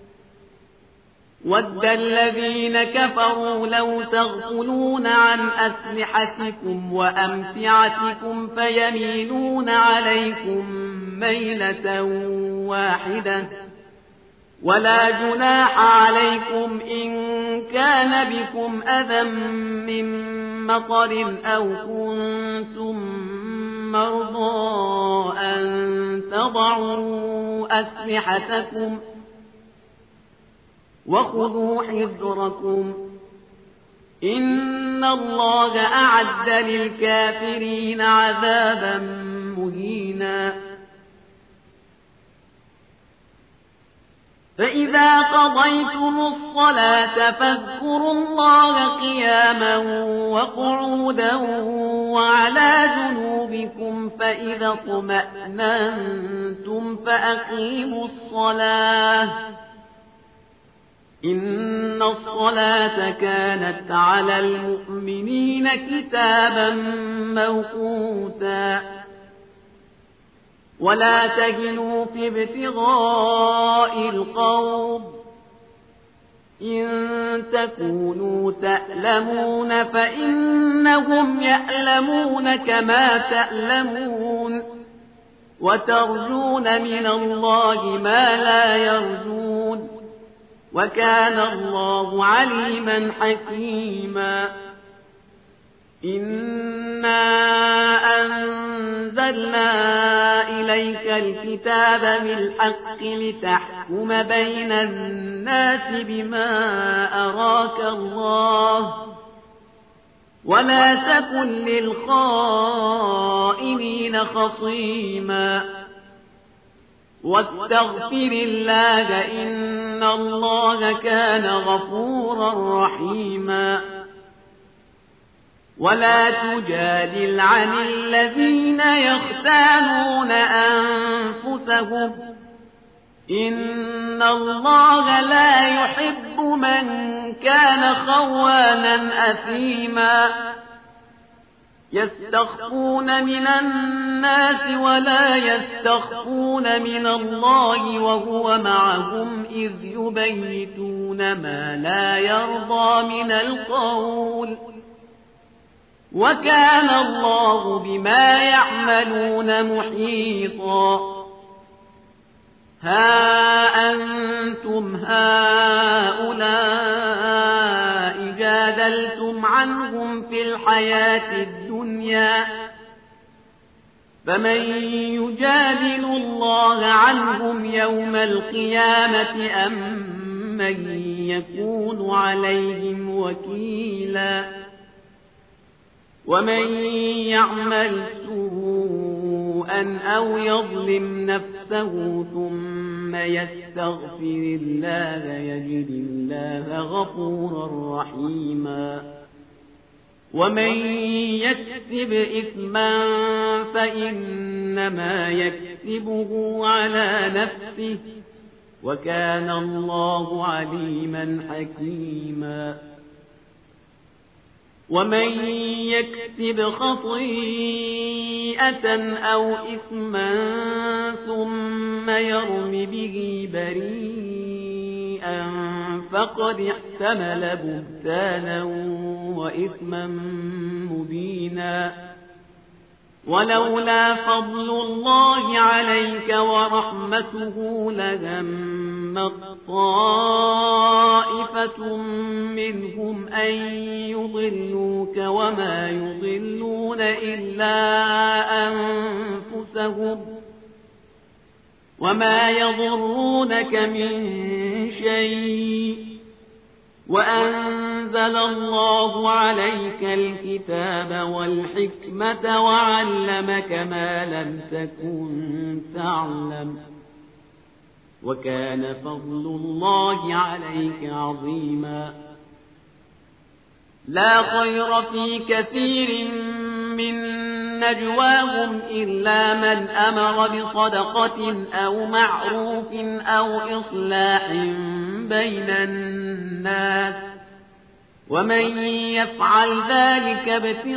ود الذين كفروا لو تغفلون عن أسلحتكم وأمتعتكم فيميلون عليكم ميلة واحدة ولا جناح عليكم إن كان بكم أذى من مطر أو كنتم مرضى أن تضعوا أسلحتكم وخذوا حذركم إن الله أعد للكافرين عذابا مهينا فإذا قضيتم الصلاة فاذكروا الله قياما وقعودا وعلى جنوبكم فإذا اطمأننتم فأقيموا الصلاة إن الصلاة كانت على المؤمنين كتابا موقوتا ولا تهنوا في ابتغاء القوم إن تكونوا تألمون فإنهم يألمون كما تألمون وترجون من الله ما لا يرجون وكان الله عليما حكيما إنا أنزلنا إليك الكتاب بالحق لتحكم بين الناس بما أراك الله ولا تكن للخائنين خصيما واستغفر الله إن الله كان غفورا رحيما ولا تجادل عن الذين يختانون أنفسهم إن الله لا يحب من كان خوانا أثيما يستخفون من الناس ولا يستخفون من الله وهو معهم إذ يبيتون ما لا يرضى من القول وكان الله بما يعملون محيطا ها أنتم هؤلاء جادلتم عنهم في الحياة الدنيا فمن يجادل الله عنهم يوم القيامة أم من يكون عليهم وكيلا ومن يعمل سوءا أو يظلم نفسه ثم يستغفر الله يجد الله غفورا رحيما ومن يكسب إثما فإنما يكسبه على نفسه وكان الله عليما حكيما ومن يكسب خطيئة أو إثما ثم يرم به بريئا فقد احتمل بهتانا وإثما مبينا ولولا فضل الله عليك ورحمته لهمت طائفة منهم أن يضلوك وما يضلون إلا أنفسهم وما يضرونك من شيء وأنزل الله عليك الكتاب والحكمة وعلمك ما لم تكن تعلم وكان فضل الله عليك عظيما لا خير في كثير من نجواهم إلا من أمر بصدقة أو معروف أو إصلاح بين الناس ومن يفعل ذلك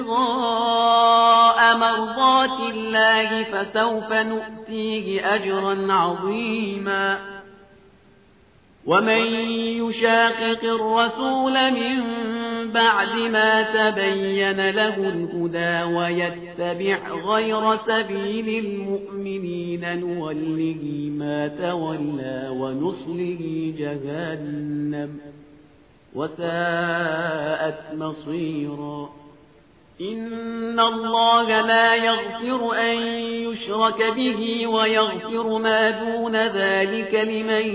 ابتغاء مرضات الله فسوف نؤتيه أجرا عظيما ومن يشاقق الرسول من بعد ما تبين له الهدى ويتبع غير سبيل المؤمنين نوله ما تولى ونصله جهنم وساءت مصيرا إن الله لا يغفر أن يشرك به ويغفر ما دون ذلك لمن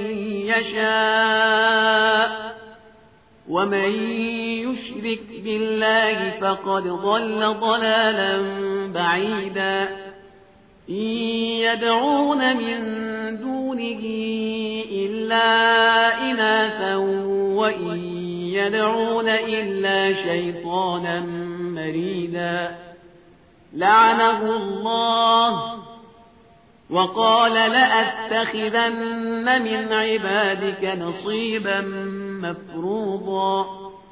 يشاء ومن يشرك بالله فقد ضل ضلالا بعيدا إن يدعون من دونه إلا إناثا وإن يدعون إلا شيطانا مريدا لعنه الله وقال لأتخذن من عبادك نصيبا مفروضا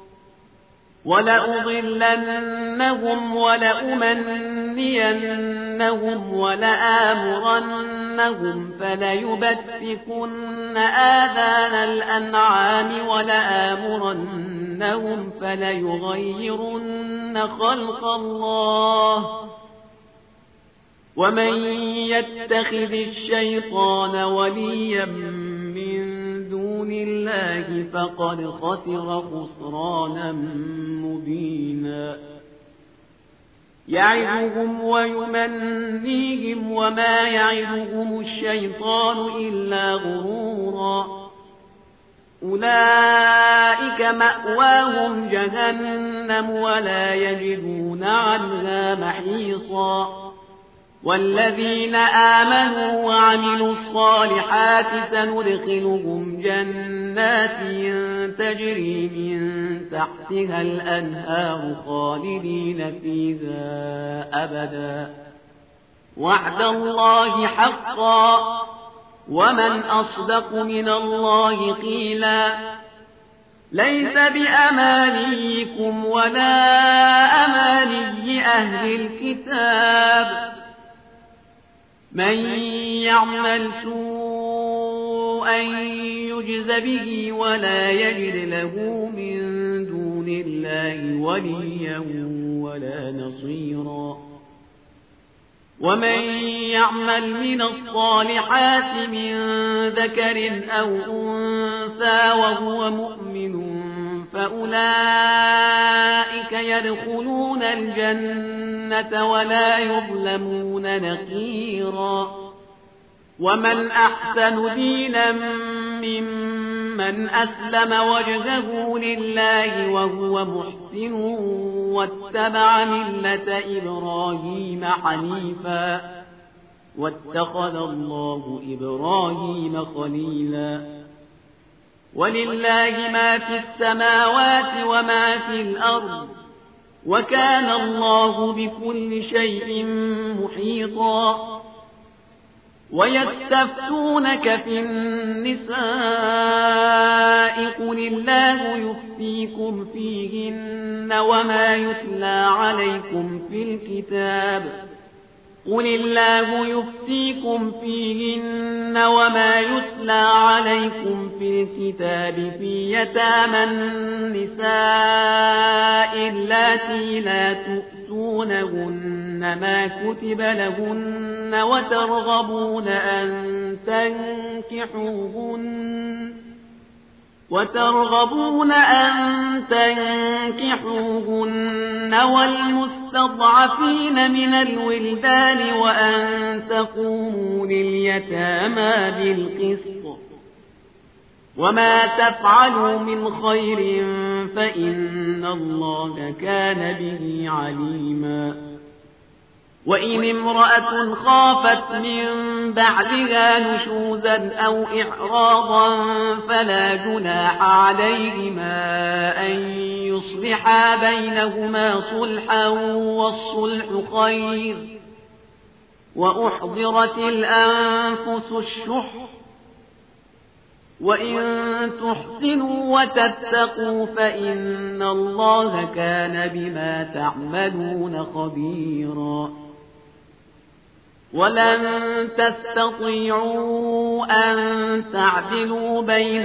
ولأضلنهم ولأمنينهم ولآمرنهم فليبتكن آذان الأنعام ولآمرنهم فليغيرن خلق الله ومن يتخذ الشيطان وليا من دون الله فقد خسر خسرانا مبينا يعدهم ويمنيهم وما يعدهم الشيطان إلا غرورا أولئك مأواهم جهنم ولا يجدون عنها محيصا والذين آمنوا وعملوا الصالحات سندخلهم جنات تجري من تحتها الأنهار خالدين فيها أبدا وعد الله حقا ومن أصدق من الله قيلا ليس بأمانيكم ولا أماني أهل الكتاب من يعمل سوءا يجز به ولا يجد له من دون دون الله وليا ولا نصيرا ومن يعمل من الصالحات من ذكر أو أنثى وهو مؤمن فأولئك يدخلون الجنة ولا يظلمون نقيرا ومن أحسن دينا ممن أسلم وجهه لله وهو محسن واتبع ملة إبراهيم حنيفا واتخذ الله إبراهيم خليلا ولله ما في السماوات وما في الأرض وكان الله بكل شيء محيطا ويستفتونك في النساء قل الله يفتيكم فيهن وما يتلى عليكم في الكتاب قل الله يفتيكم فيهن وما يتلى عليكم في الكتاب في يتامى النساء اللاتي لا تؤتونهن ما كتب لهن وترغبون أن تنكحوهن وترغبون أن تنكحوهن والمستضعفين من الولدان وأن تقوموا لليتامى بالقسط وما تفعلوا من خير فإن الله كان به عليما وإن امرأة خافت من بعدها نشوزا أو إعراضا فلا جناح عليهما أن يصلحا بينهما صلحا والصلح خير وأحضرت الأنفس الشح وإن تحسنوا وتتقوا فإن الله كان بما تعملون خبيرا ولن تستطيعوا أن تعدلوا بين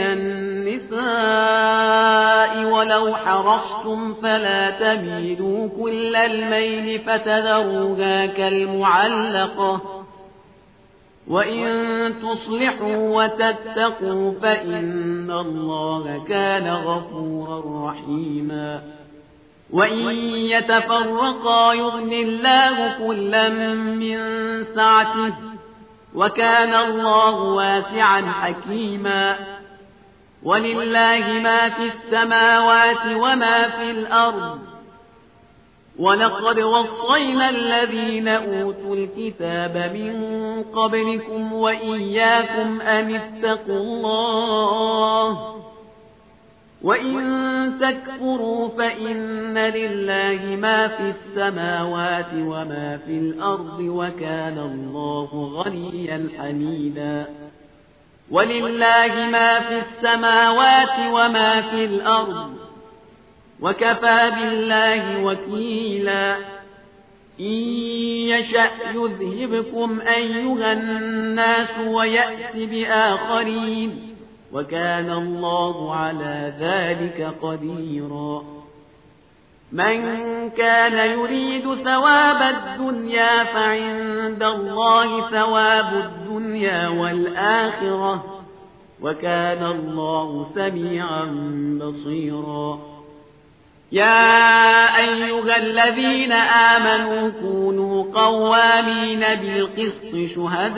النساء ولو حرصتم فلا تميلوا كل الميل فتذروها كالمعلقة وإن تصلحوا وتتقوا فإن الله كان غفورا رحيما وإن يتفرقا يغن الله كلا من سعته وكان الله واسعا حكيما ولله ما في السماوات وما في الأرض ولقد وصينا الذين أوتوا الكتاب من قبلكم وإياكم أن اتقوا الله وإن تكفروا فإن لله ما في السماوات وما في الأرض وكان الله غنيا حميدا ولله ما في السماوات وما في الأرض وكفى بالله وكيلا إن يشأ يذهبكم أيها الناس ويأت بآخرين وكان الله على ذلك قديرا من كان يريد ثواب الدنيا فعند الله ثواب الدنيا والآخرة وكان الله سميعا بصيرا يا أيها الذين آمنوا كونوا قوامين بالقسط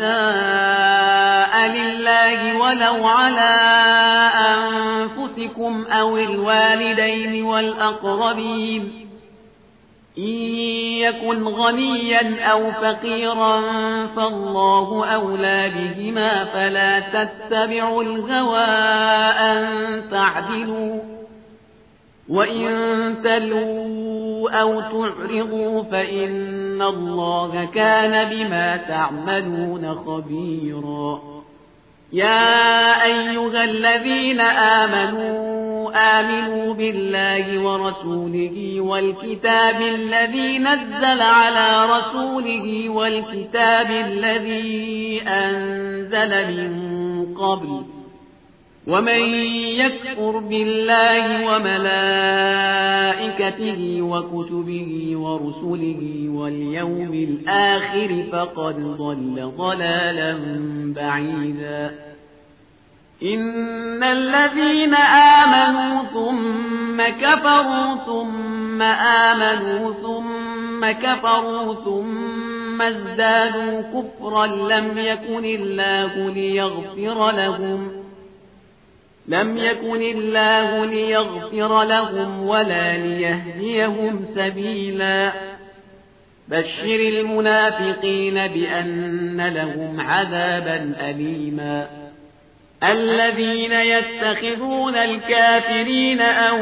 شهداء لله ولو على أنفسكم أو الوالدين والأقربين إن يكن غنيا أو فقيرا فالله أولى بهما فلا تتبعوا الهوى أن تعدلوا وإن تلوا أو تعرضوا فإن الله كان بما تعملون خبيرا يا أيها الذين آمنوا آمنوا بالله ورسوله والكتاب الذي نزل على رسوله والكتاب الذي أنزل من قبل ومن يكفر بالله وملائكته وكتبه ورسله واليوم الآخر فقد ضل ضلالا بعيدا إن الذين آمنوا ثم كفروا ثم آمنوا ثم كفروا ثم ازدادوا كفرا لم يكن الله ليغفر لهم لم يكن الله ليغفر لهم ولا ليهديهم سبيلا بشر المنافقين بأن لهم عذابا أليما الذين يتخذون الكافرين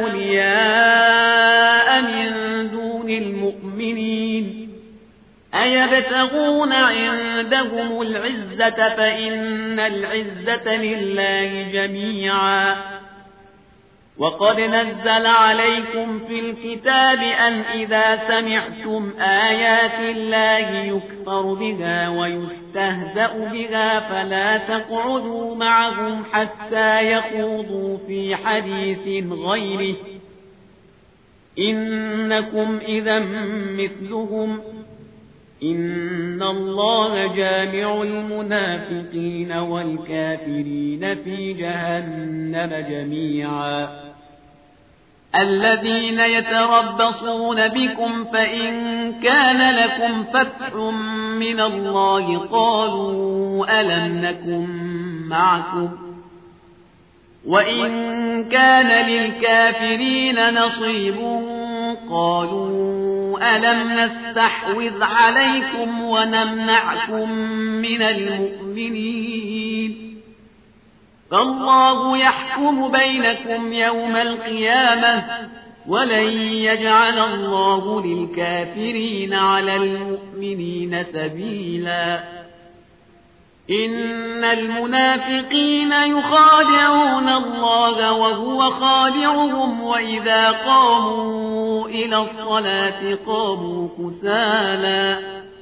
أولياء من دون المؤمنين أيبتغون عندهم العزة فإن العزة لله جميعا وقد نزل عليكم في الكتاب أن إذا سمعتم آيات الله يكفر بها ويستهزأ بها فلا تقعدوا معهم حتى يخوضوا في حديث غيره إنكم إذا مثلهم إن الله جامع المنافقين والكافرين في جهنم جميعا الذين يتربصون بكم فإن كان لكم فتح من الله قالوا ألم نكن معكم وإن كان للكافرين نصيب قالوا ألم نستحوذ عليكم ونمنعكم من المؤمنين فالله يحكم بينكم يوم القيامة ولن يجعل الله للكافرين على المؤمنين سبيلا إن المنافقين يخادعون الله وهو خادعهم وإذا قاموا إلى الصلاة قاموا كسالى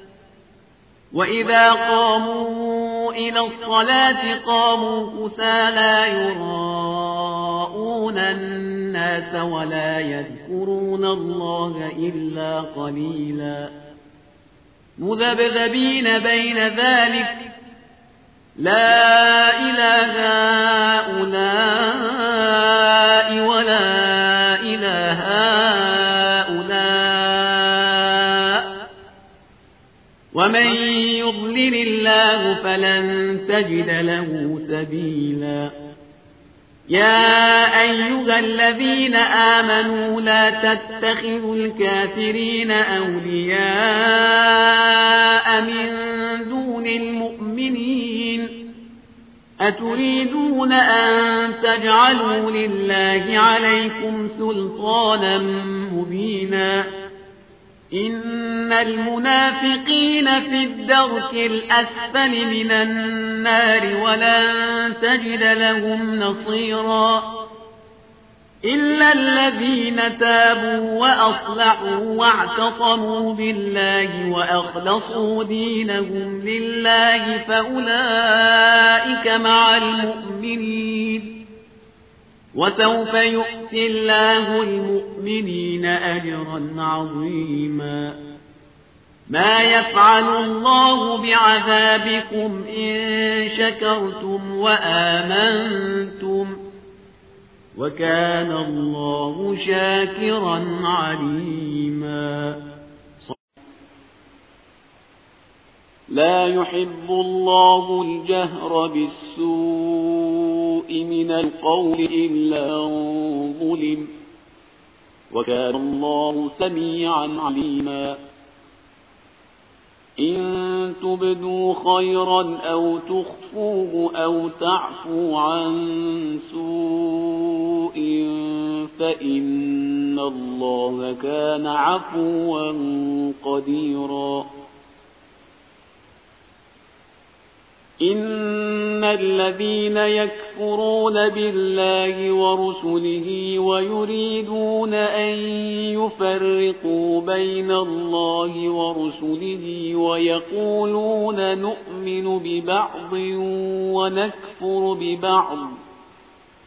وإذا قاموا إلى الصلاة قاموا كسالى يراءون الناس ولا يذكرون الله إلا قليلا مذبذبين بين ذلك لا إله هؤلاء ولا إله هؤلاء ومن يضلل الله فلن تجد له سبيلا يا أيها الذين آمنوا لا تتخذوا الكافرين أولياء من دون المؤمنين أتريدون أن تجعلوا لله عليكم سلطانا مبينا إن المنافقين في الدرك الأسفل من النار ولن تجد لهم نصيرا إلا الذين تابوا وأصلحوا واعتصموا بالله وأخلصوا دينهم لله فأولئك مع المؤمنين وسوف يؤتي الله المؤمنين أجرا عظيما ما يفعل الله بعذابكم إن شكرتم وآمنتم وكان الله شاكرا عليما لا يحب الله الجهر بالسوء من القول إلا ظلم وكان الله سميعا عليما إن تبدوا خيرا أو تخفوه أو تعفو عن سوء فإن الله كان عفوا قديرا إن الذين يكفرون بالله ورسله ويريدون أن يفرقوا بين الله ورسله ويقولون نؤمن ببعض ونكفر ببعض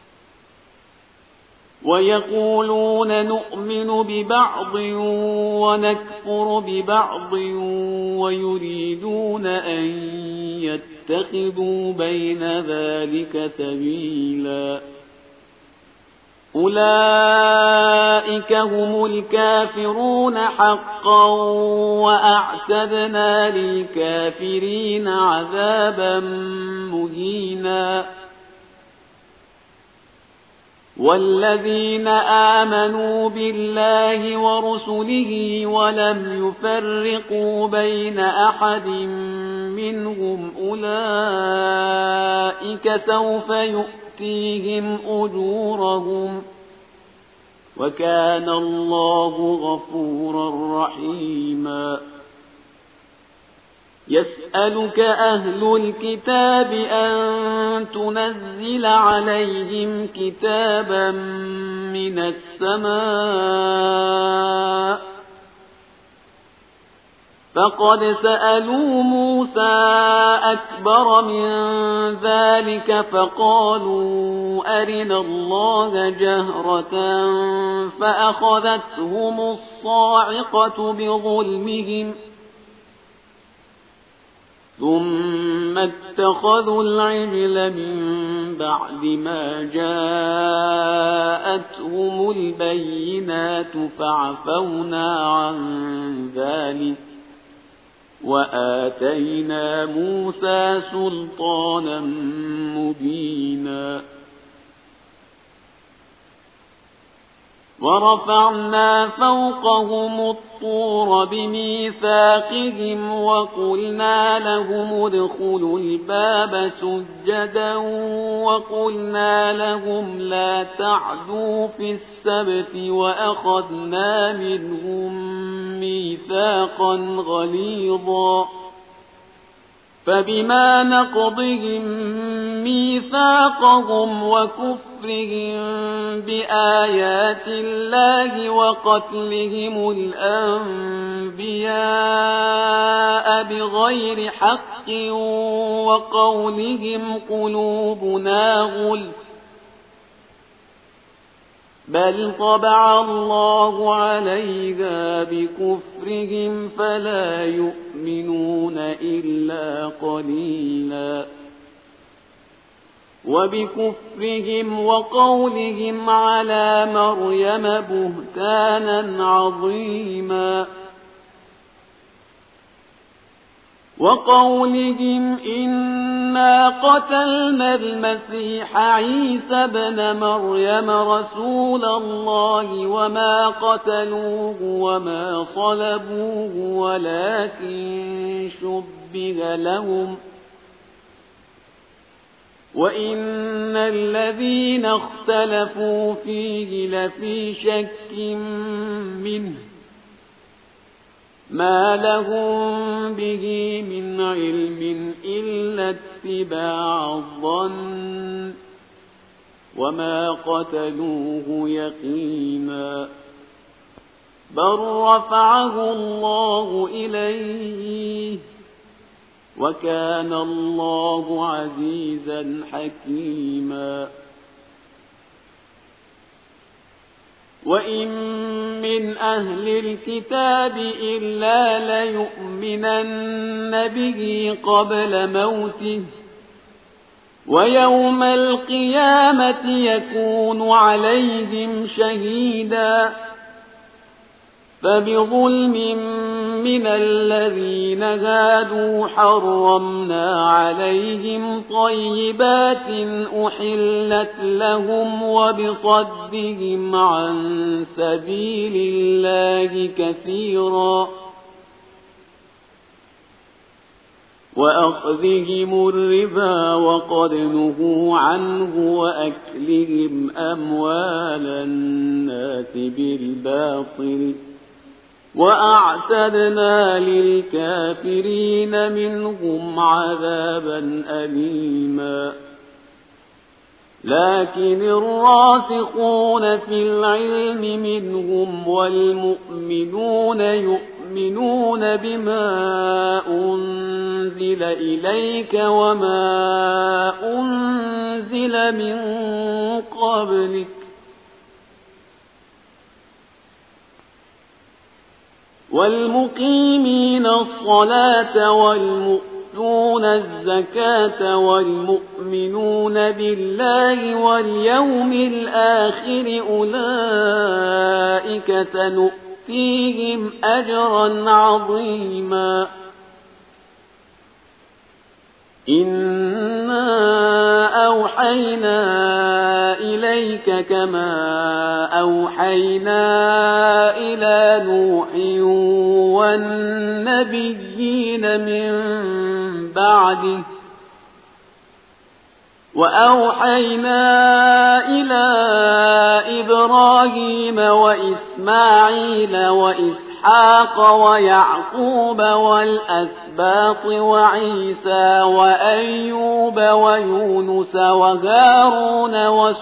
ويقولون نؤمن ببعض ونكفر ببعض ويريدون أن يتخذوا بين ذلك سبيلا أولئك هم الكافرون حقا وأعتدنا للكافرين عذابا مهينا والذين آمنوا بالله ورسله ولم يفرقوا بين أحد منهم أولئك سوف يؤتيهم أجورهم وكان الله غفورا رحيما يسألك أهل الكتاب أن تنزل عليهم كتابا من السماء فقد سألوا موسى أكبر من ذلك فقالوا أرنا الله جهرة فأخذتهم الصاعقة بظلمهم ثم اتخذوا العجل من بعد ما جاءتهم البينات فعفونا عن ذلك وآتينا موسى سلطانا مبينا ورفعنا فوقهم الطور بميثاقهم وقلنا لهم ادخلوا الباب سجدا وقلنا لهم لا تعدوا في السبت وأخذنا منهم ميثاقا غليظا فبما نقضهم ميثاقهم وكفرهم بآيات الله وقتلهم الأنبياء بغير حق وقولهم قلوبنا غلف بل طبع الله عليها بكفرهم فلا يؤمنون إلا قليلا وبكفرهم وقولهم على مريم بهتانا عظيما وقولهم إنا قتلنا المسيح عيسى ابن مريم رسول الله وما قتلوه وما صلبوه ولكن شبه لهم وإن الذين اختلفوا فيه لفي شك منه ما لهم به من علم إلا اتباع الظن وما قتلوه يقينا بل رفعه الله إليه وكان الله عزيزا حكيما وإن من أهل الكتاب إلا ليؤمنن به قبل موته ويوم القيامة يكون عليهم شهيدا فبظلم من الذين هادوا حرمنا عليهم طيبات أحلت لهم وبصدهم عن سبيل الله كثيرا وأخذهم الربا وقد نهوا عنه وأكلهم أموال الناس بالباطل وأعتدنا للكافرين منهم عذابا أليما لكن الراسخون في العلم منهم والمؤمنون يؤمنون بما أنزل إليك وما أنزل من قبلك والمقيمين الصلاة والمؤتون الزكاة والمؤمنون بالله واليوم الآخر أولئك سنؤتيهم أجرا عظيما إنا أوحينا إليك كما أوحينا إلى نوح والنبيين من بعده وأوحينا إلى إبراهيم وإسماعيل وإسحاق ويعقوب والأسباط وعيسى وأيوب ويونس وهارون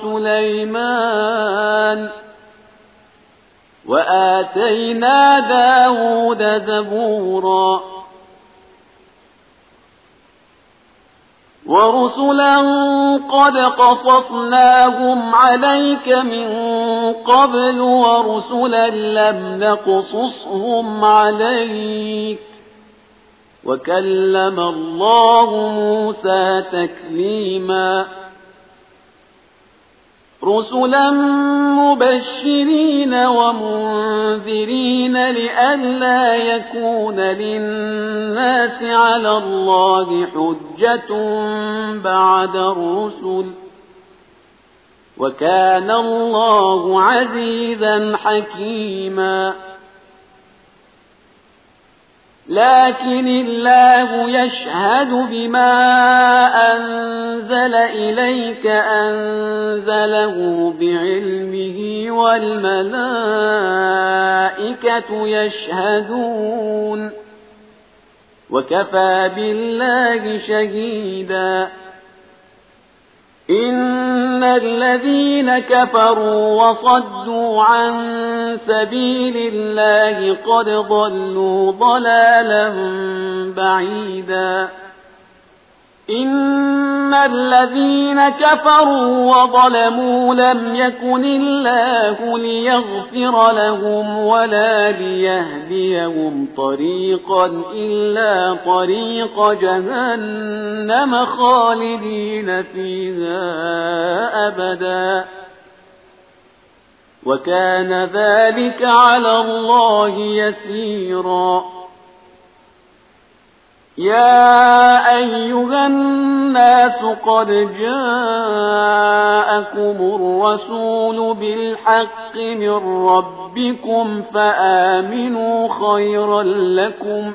وسليمان وآتينا داود زبورا ورسلا قد قصصناهم عليك من قبل ورسلا لم نقصصهم عليك وكلم الله موسى تكليما رسلا مبشرين ومنذرين لئلا يكون للناس على الله حجة بعد الرسل وكان الله عزيزا حكيما لكن الله يشهد بما أنزل إليك أنزله بعلمه والملائكة يشهدون وكفى بالله شهيدا إن الذين كفروا وصدوا عن سبيل الله قد ضلوا ضلالا بعيدا إن الذين كفروا وظلموا لم يكن الله ليغفر لهم ولا ليهديهم طريقا إلا طريق جهنم خالدين فيها أبدا وكان ذلك على الله يسيرا يا أيها الناس قد جاءكم الرسول بالحق من ربكم فآمنوا خيرا لكم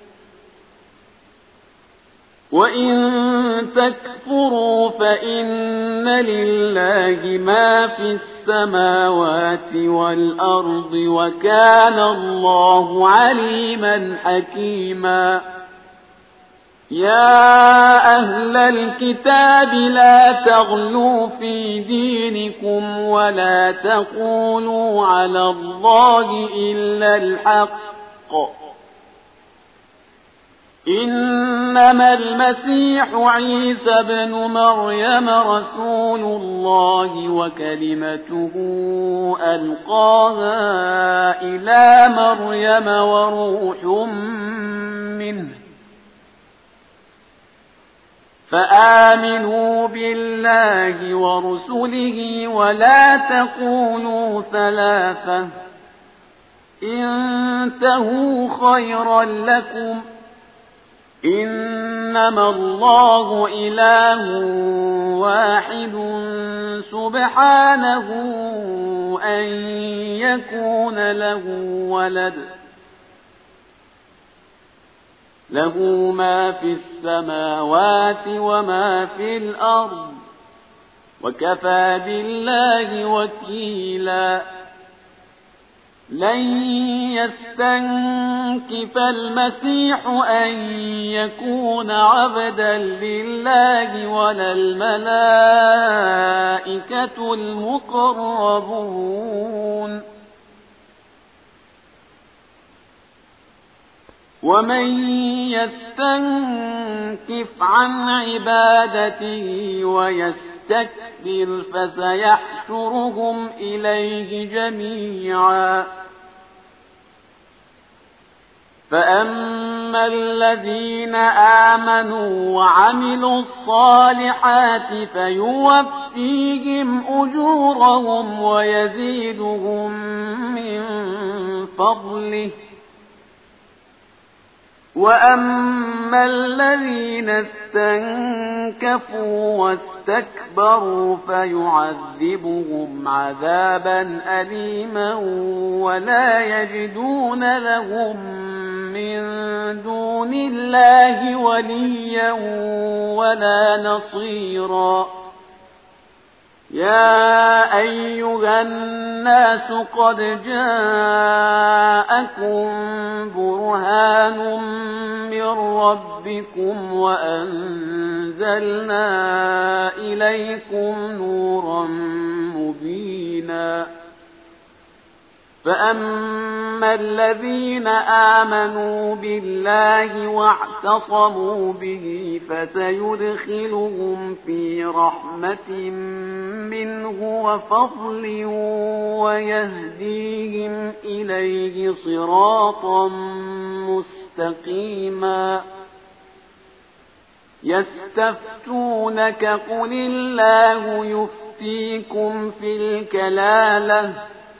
وإن تكفروا فإن لله ما في السماوات والأرض وكان الله عليما حكيما يا أهل الكتاب لا تغلوا في دينكم ولا تقولوا على الله إلا الحق إنما المسيح عيسى بن مريم رسول الله وكلمته ألقاها إلى مريم وروح منه فآمنوا بالله ورسله ولا تقولوا ثلاثة انتهوا خيرا لكم إنما الله إله واحد سبحانه أن يكون له ولد له ما في السماوات وما في الأرض وكفى بالله وكيلا لن يستنكف المسيح أن يكون عبدا لله ولا الملائكة المقربون ومن يستنكف عن عبادته ويستكبر فسيحشرهم إليه جميعا فأما الذين آمنوا وعملوا الصالحات فيوفيهم أجورهم ويزيدهم من فضله وأما الذين استنكفوا واستكبروا فيعذبهم عذابا أليما ولا يجدون لهم من دون الله وليا ولا نصيرا يا أيها الناس قد جاءكم برهان من ربكم وأنزلنا إليكم نورا مبينا فأما الذين آمنوا بالله واعتصموا به فسيدخلهم في رحمة منه وفضل ويهديهم إليه صراطا مستقيما يستفتونك قل الله يفتيكم في الكلالة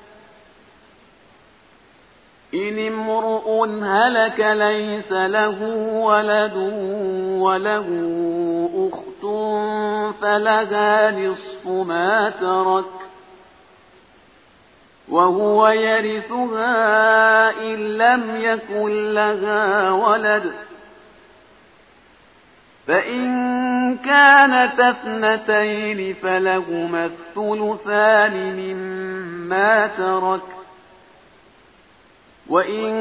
إن امرؤ هلك ليس له ولد وله أخت فلها نصف ما ترك وهو يرثها إن لم يكن لها ولد فإن كانت اثنتين فلهما الثلثان مما ترك وإن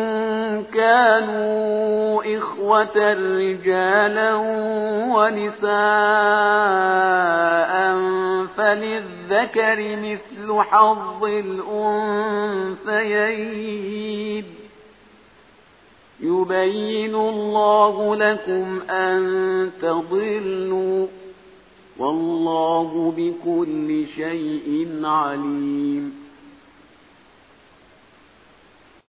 كانوا إخوة رجالا ونساء فللذكر مثل حظ الأنثيين يبين الله لكم أن تضلوا والله بكل شيء عليم